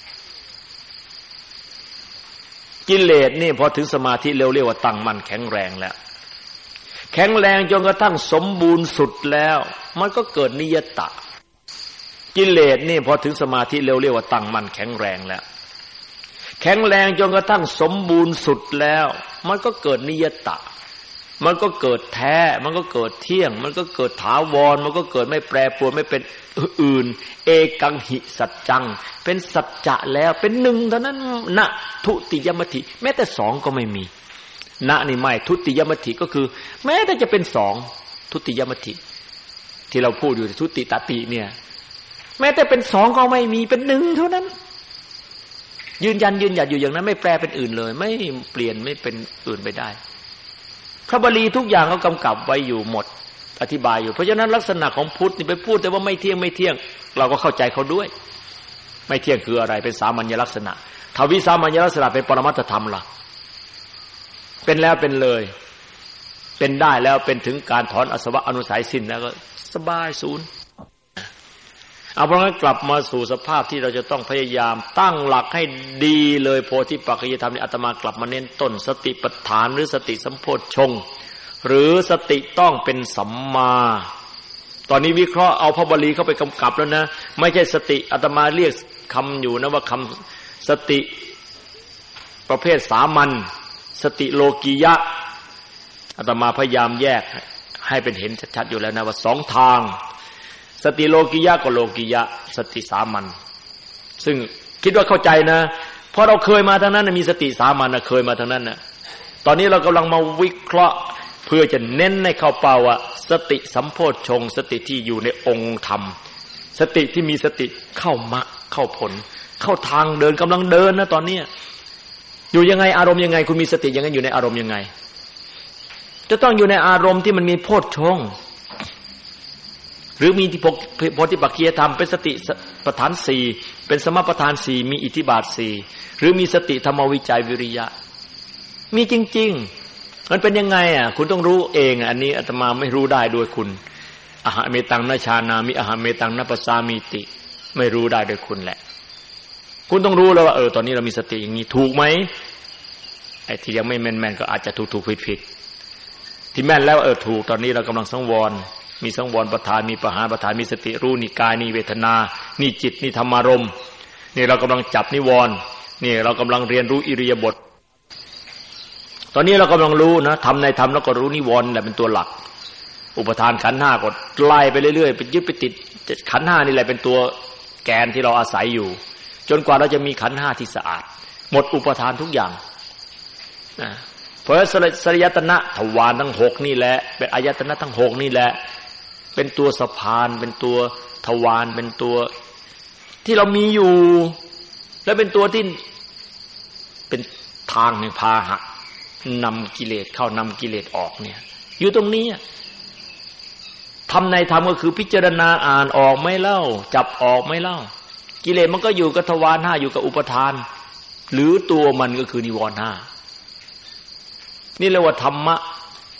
กิเลสนี่พอถึงสมาธิเร็วเรียกว่าตั้งมั่นแข็งแรงแล้วแข็งแรงจนกระทั่งสมบูรณ์สุดแล้วมันก็เกิดนิยตะกิเลสนี่พอถึงสมาธิเร็วเรียกว่าตั้งมั่นแข็งแรงแล้วแข็งแรงจนกระทั่งสมบูรณ์สุดแล้วมันก็เกิดนิยตะมันก็เกิดแท้มันก็เกิดเที่ยงมันก็เกิดถาวรมันก็เกิดไม่แปรปรวนไม่เป็นอื่นเอกังหิสัจจังเป็นสัจจะแล้วเป็นหนึ่งเท่านั้นณทุติยมัตถิแม้แต่สองก็ไม่มีณนี่ไม่ทุติยมัตถิก็คือแม้แต่จะเป็นสองทุติยมัตถิที่เราพูดอยู่ทุติตติเนี่ยแม้แต่เป็นสองก็ไม่มีเป็นหนึ่งเท่านั้นยืนยันยืนหยัดอยู่อย่างนั้นไม่แปรเป็นอื่นเลยไม่เปลี่ยนไม่เป็นอื่นไปได้พระบาลีทุกอย่างเขากำกับไว้อยู่หมดอธิบายอยู่เพราะฉะนั้นลักษณะของพุทธนี่ไปพูดแต่ว่าไม่เที่ยงไม่เที่ยงเราก็เข้าใจเขาด้วยไม่เที่ยงคืออะไรเป็นสามัญลักษณะถ้าวิสามัญลักษณะเป็นปรมัตถธรรมล่ะเป็นแล้วเป็นเลยเป็นได้แล้วเป็นถึงการถอนอาสวะอนุสัยสิ้นแล้วก็สบายศูนย์เอาเพราะงั้นกลับมาสู่สภาพที่เราจะต้องพยายามตั้งหลักให้ดีเลยโพธิปัจจยธรรมนี่อาตมากลับมาเน้นต้นสติปัฏฐานหรือสติสัมโพชฌงค์หรือสติต้องเป็นสัมมาตอนนี้วิเคราะห์เอาพระบาลีเข้าไปกำกับแล้วนะไม่ใช่สติอาตมาเรียกคำอยู่นะว่าคำสติประเภทสามัญสติโลกียะอาตมาพยายามแยกให้เป็นเห็นชัดๆอยู่แล้วนะว่าสองทางสติโลกิยะกับโลกิยะสติสามัญซึ่งคิดว่าเข้าใจนะเพราะเราเคยมาทางนั้นมีสติสามัญนะเคยมาทางนั้นนะตอนนี้เรากำลังมาวิเคราะห์เพื่อจะเน้นในเข้าเป้าว่าสติสัมโพชฌงค์สติที่อยู่ในองค์ธรรมสติที่มีสติเข้ามรรคเข้าผลเข้าทางเดินกำลังเดินนะตอนนี้อยู่ยังไงอารมณ์ยังไงคุณมีสติยังไงอยู่ในอารมณ์ยังไงจะต้องอยู่ในอารมณ์ที่มันมีโพชฌงค์หรือมีที่โพธิปัจจยธรรมเป็นสติปัฏฐานสี่เป็นสมปัฏฐานสี่มีอิทธิบาทสี่หรือมีสติธรรมวิจัยวิริยะมีจริงๆมันเป็นยังไงอ่ะคุณต้องรู้เองอันนี้อาตมาไม่รู้ได้โดยคุณอหะเมตังนชานามิอหะเมตังนปัสสามิติไม่รู้ได้โดยคุณแหละคุณต้องรู้แล้วว่าเออตอนนี้เรามีสติอย่างนี้ถูกไหมไอ้ที่ยังไม่แม่นๆก็อาจจะถูกๆผิดๆที่แม่นแล้วเออถูกตอนนี้เรากำลังสังวรมีสังวรประธานมีปหาประธานมีสติรู้นี่กายนี่เวทนานี่จิตนี่ธรรมารมณ์นี่เรากำลังจับนิวรณ์นี่เรากำลังเรียนรู้อิริยาบถตอนนี้เรากำลังรู้นะทำในธรรมแล้วก็รู้นิวรณ์แหละเป็นตัวหลักอุปทานขันธ์ห้าก็ไล่ไปเรื่อยๆไปยึดไปติดขันธ์ห้านี่แหละเป็นตัวแกนที่เราอาศัยอยู่จนกว่าเราจะมีขันธ์ห้าที่สะอาดหมดอุปทานทุกอย่างนะเพราะสริยตนะทวารทั้งหกนี่แหละเป็นอายตนะทั้งหกนี่แหละเป็นตัวสะพานเป็นตัวทวารเป็นตัวที่เรามีอยู่และเป็นตัวที่เป็นทางแห่งพาหะนำกิเลสเข้านำกิเลสออกเนี่ยอยู่ตรงนี้ทำในธรรมก็คือพิจารณาอ่านออกไม่เล่าจับออกไม่เล่ากิเลสมันก็อยู่กับทวารห้าอยู่กับอุปทานหรือตัวมันก็คือนิวรณ์ห้านี่เรียกว่าธรรมะ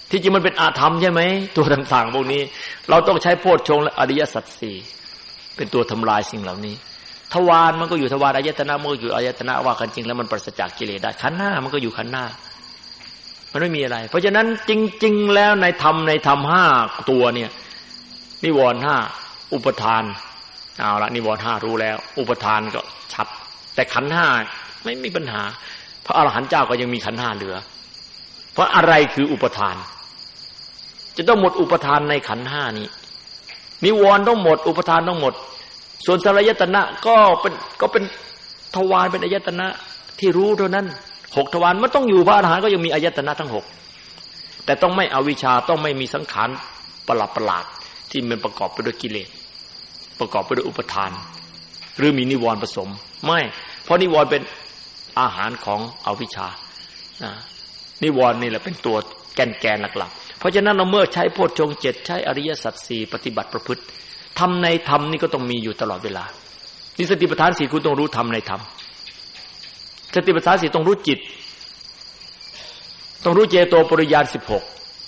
ที่จริงมันเป็นอาธรรมใช่ไหมตัวต่างๆพวกนี้เราต้องใช้โพชฌงค์และอริยสัจสี่เป็นตัวทำลายสิ่งเหล่านี้ทวารมันก็อยู่ทวารอายตนะมันก็อยู่อายตนะว่ากันจริงแล้วมันปราศจากกิเลสได้ขันธ์ห้ามันก็อยู่ขันธ์ห้ามันไม่มีอะไรเพราะฉะนั้นจริงๆแล้วในธรรมในธรรมห้าตัวเนี่ยนิวรณ์ห้าอุปทานเอาละนิวรณ์ห้ารู้แล้วอุปทานก็ชัดแต่ขันธ์ห้าไม่มีปัญหาพระอรหันต์เจ้าก็ยังมีขันธ์ห้าเหลือเพราะอะไรคืออุปทานจะต้องหมดอุปทานในขันธ์ห้านี้นิวรณ์ต้องหมดอุปทานต้องหมดส่วนสลายตนะก็เป็นก็เป็นทวารเป็นอายตนะที่รู้เท่านั้นหกทวารมันต้องอยู่พระอรหันต์ก็ยังมีอายตนะทั้งหกแต่ต้องไม่อวิชชาต้องไม่มีสังขารประหลาดประหลาดที่มันประกอบไปด้วยกิเลสประกอบไปด้วยอุปทานหรือมีนิวรณ์ผสมไม่เพราะนิวรณ์เป็นอาหารของอวิชชานิวรณ์นี่แหละเป็นตัวแกนแกนหลักๆเพราะฉะนั้นเราเมื่อใช้โพชฌงค์เจ็ดใช้อริยสัจสี่ปฏิบัติประพฤติธรรมในธรรมนี่ก็ต้องมีอยู่ตลอดเวลานี่สติปัฏฐานสี่คุณต้องรู้ธรรมในธรรมสติปัฏฐานสี่ต้องรู้จิตต้องรู้เจโตปริญญาณสิบหก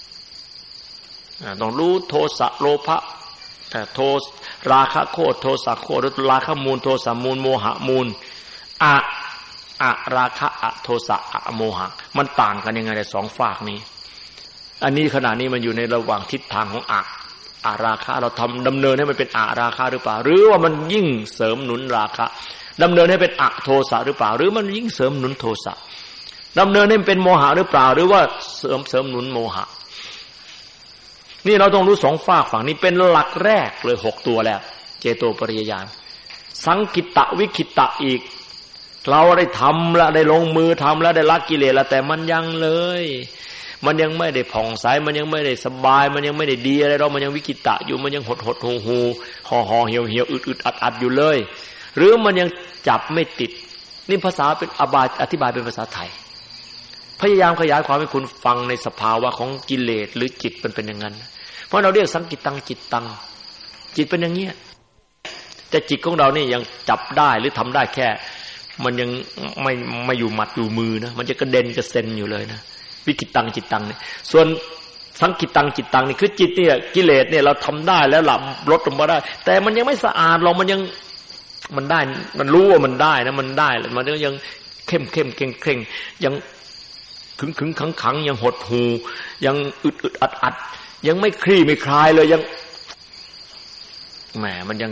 ต้องรู้โทสะโลภะโทราคะโคตรโทสะโคตรราคะมูลโทสะมูลโมหะมูลอะอะราคะอะโทสะอะโมหะมันต่างกันยังไงในสองฝากนี้อันนี้ขณะนี้มันอยู่ในระหว่างทิศทางของอะอาราคะเราทำดำเนินให้มันเป็นอาราคะหรือเปล่าหรือว่ามันยิ่งเสริมหนุนราคะดำเนินให้เป็นอะโทสะหรือเปล่าหรือมันยิ่งเสริมหนุนโทสะดำเนินให้มันเป็นโมหะหรือเปล่าหรือว่าเสริมเสริมหนุนโมหะนี่เราต้องรู้สองฝากฝั่งนี้เป็นหลักแรกเลยหกตัวแล้วเจโตปริยญาณสังกิตตวิคิตตอีกเราได้ทำแล้วได้ลงมือทำแล้วได้ละกิเลสแล้วแต่มันยังเลยมันยังไม่ได้ผ่องใสมันยังไม่ได้สบายมันยังไม่ได้ดีอะไรเรามันยังวิกิตะอยู่มันยังหดหดหูหูห่อห่อเหี่ยวเหี่ยวอึดอึดอัดอัดอยู่เลยหรือมันยังจับไม่ติดนี่ภาษาเป็นอบายอธิบายเป็นภาษาไทยพยายามขยายความให้คุณฟังในสภาวะของกิเลสหรือจิตมันเป็นอย่างนั้นเพราะเราเรียกสังกิตตังจิตตังจิตเป็นอย่างเงี้ยแต่จิตของเรานี่ยังจับได้หรือทำได้แค่มันยังไม่ไม่อยู่หมัดอยู่มือนะมันจะกระเด็นกระเซ็นอยู่เลยนะวิกิตตังจิตตังเนี่ยส่วนสังกิตตังจิตตังนี่คือจิตเนี่ยกิเลสเนี่ยเราทำได้แล้วหลับลดลงมาได้แต่มันยังไม่สะอาดเรามันยังมันได้มันรู้ว่ามันได้นะมันได้มันยังเข้มเข้มเข่งเข่งยังขึงขึงขังขังยังหดหูยังอึดอึดอัดอัดยังไม่คลี่ไม่คลายเลยยังแหมมันยัง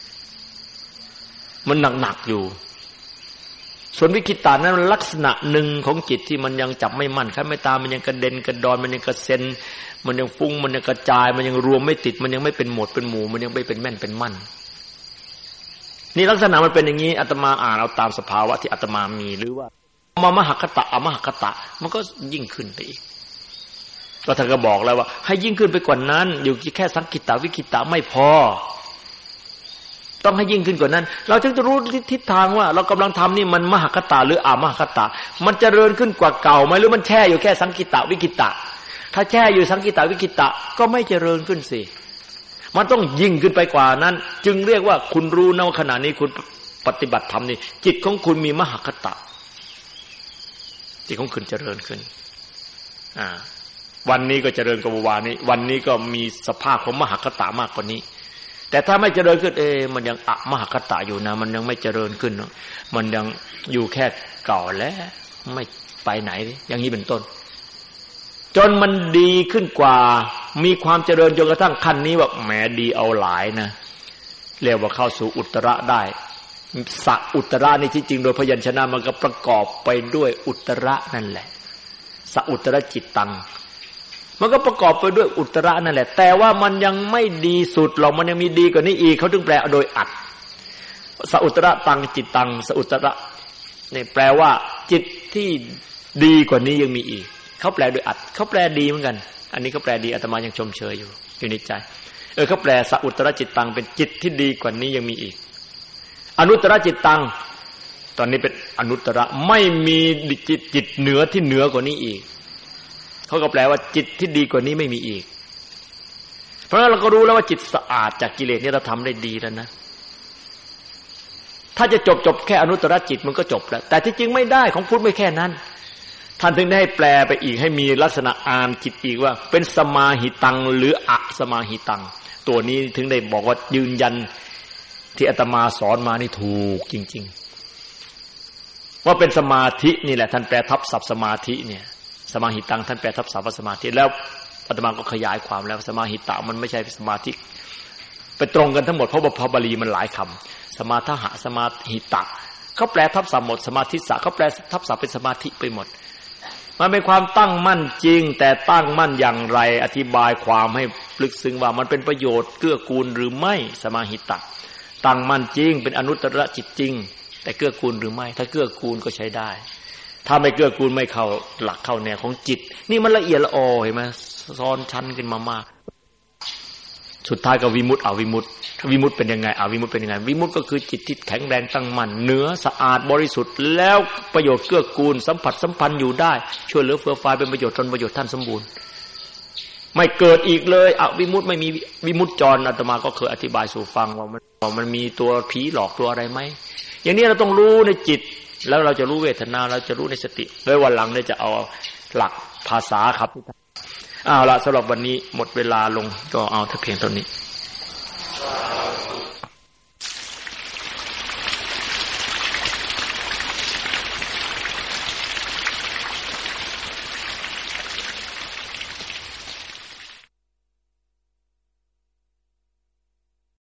มันหนักหนักอยู่ส่วนวิคิตานั้นลักษณะหนึ่งของจิตที่มันยังจับไม่มั่นคันไม่ตามมันยังกระเด็นกระดอนมันยังกระเซ็นมันยังฟุ้งมันยังกระจายมันยังรวมไม่ติดมันยังไม่เป็นหมดเป็นหมู่มันยังไม่เป็นแม่นเป็นมั่นนี่ลักษณะมันเป็นอย่างนี้อาตมาอ่านเอาตามสภาวะที่อาตมามีหรือว่ามามหคตะอมหคตะมันก็ยิ่งขึ้นไปอีกก็ท่านก็บอกแล้วว่าให้ยิ่งขึ้นไปกว่านั้นอยู่แค่สังกิตตวิคิตะไม่พอต้องให้ยิ่งขึ้นกว่านั้นเราจึงจะรู้ทิศทางว่าเรากำลังทำนี่มันมหคตะหรืออมหคตะมันเจริญขึ้นกว่าเก่าไหมหรือมันแช่อยู่แค่สังกิตตวิคิตะถ้าแช่อยู่สังกิตตวิคิตะก็ไม่เจริญขึ้นสิมันต้องยิ่งขึ้นไปกว่านั้นจึงเรียกว่าคุณรู้นะว่าขณะนี้คุณปฏิบัติธรรมนี่จิตของคุณมีมหคตะจิตของคุณเจริญขึ้นอ่าวันนี้ก็เจริญกว่าวันนี้วันนี้ก็มีสภาพของมหคตะมากกว่านี้แต่ถ้าไม่เจริญขึ้นเอมันยังอะมหคตะอยู่นะมันยังไม่เจริญขึ้นมันยังอยู่แค่เก่าแล้วไม่ไปไหนอย่างนี้เป็นต้นจนมันดีขึ้นกว่ามีความเจริญจนกระทั่งขั้นนี้แบบแหมดีเอาหลายนะเรียกว่าเข้าสู่อุตระได้สักอุตระนี่ที่จริงโดยพยัญชนะมันก็ประกอบไปด้วยอุตระนั่นแหละสักอุตระจิตตังมันก็ประกอบไปด้วยอุตระนั่นแหละแต่ว่ามันยังไม่ดีสุดหรอกมันยังมีดีกว่านี้อีกเขาถึงแปลโดยอัดสักอุตระตังจิตตังสักอุตระนี่แปลว่าจิตที่ดีกว่านี้ยังมีอีกเขาแปลโดยอัดเขาแปลดีเหมือนกันอันนี้เขาแปลดีอาตมายังชมเชยอยู่อยู่ในใจเออเขาแปลสักอุตระจิตตังเป็นจิตที่ดีกว่านี้ยังมีอีกอนุตตรจิตตังตอนนี้เป็นอนุตตรไม่มีจิตจิตเหนือที่เหนือกว่านี้อีกเขาก็แปลว่าจิตที่ดีกว่านี้ไม่มีอีกเพราะฉะนั้นเราก็รู้แล้วว่าจิตสะอาดจากกิเลสนี่เราทำได้ดีแล้วนะถ้าจะจบจบแค่อนุตตรจิตมันก็จบแล้วแต่ที่จริงไม่ได้ของพุทธไม่แค่นั้นท่านถึงได้แปลไปอีกให้มีลักษณะอ่านจิตอีกว่าเป็นสมาหิตังหรืออะสมาหิตังตัวนี้ถึงได้บอกว่ายืนยันที่อาตมาสอนมานี่ถูกจริงๆว่าเป็นสมาธินี่แหละท่านแปลทับศัพท์สมาธิเนี่ยสมาหิตังท่านแปลทับศัพท์ว่าสมาธิแล้วอาตมาก็ขยายความแล้วสมาหิตะมันไม่ใช่สมาธิไปตรงกันทั้งหมดเพราะว่าพระบาลีมันหลายคำสมาทหะสมาหิตะเขาแปลทับศัพท์หมดสมาธิสะเขาแปลทับศัพท์เป็นสมาธิไปหมดมันเป็นความตั้งมั่นจริงแต่ตั้งมั่นอย่างไรอธิบายความให้ลึกซึ้งว่ามันเป็นประโยชน์เกื้อกูลหรือไม่สมาหิตะตั้งมั่นจริงเป็นอนุตตรจิตจริงแต่เกื้อกูลหรือไม่ถ้าเกื้อกูลก็ใช้ได้ถ้าไม่เกื้อกูลไม่เข้าหลักเข้าแนวของจิตนี่มันละเอียดละออเห็นไหมซ้อนชั้นขึ้นมามากสุดท้ายก็วิมุตติอวิมุตติวิมุตติเป็นยังไงอวิมุตติเป็นยังไงวิมุตติก็คือจิตที่แข็งแรงตั้งมั่นเหนือสะอาดบริสุทธิ์แล้วประโยชน์เกื้อกูลสัมผัสสัมพันธ์อยู่ได้ช่วยเหลือเฟื่อฟายเป็นประโยชน์ตนประโยชน์ท่านสมบูรณ์ไม่เกิดอีกเลยอวิมุตติไม่มีวิมุตติจรอาตมาก็เคยอธิบายสู่ฟังว่ามันมันมีตัวผีหลอกตัวอะไรไหมอย่างนี้เราต้องรู้ในจิตแล้วเราจะรู้เวทนาเราจะรู้ในสติแล้ววันหลังเนี่ยจะเอาหลักภาษาครับเอาละสำหรับวันนี้หมดเวลาลงก็เอาแต่เพียงเท่านี้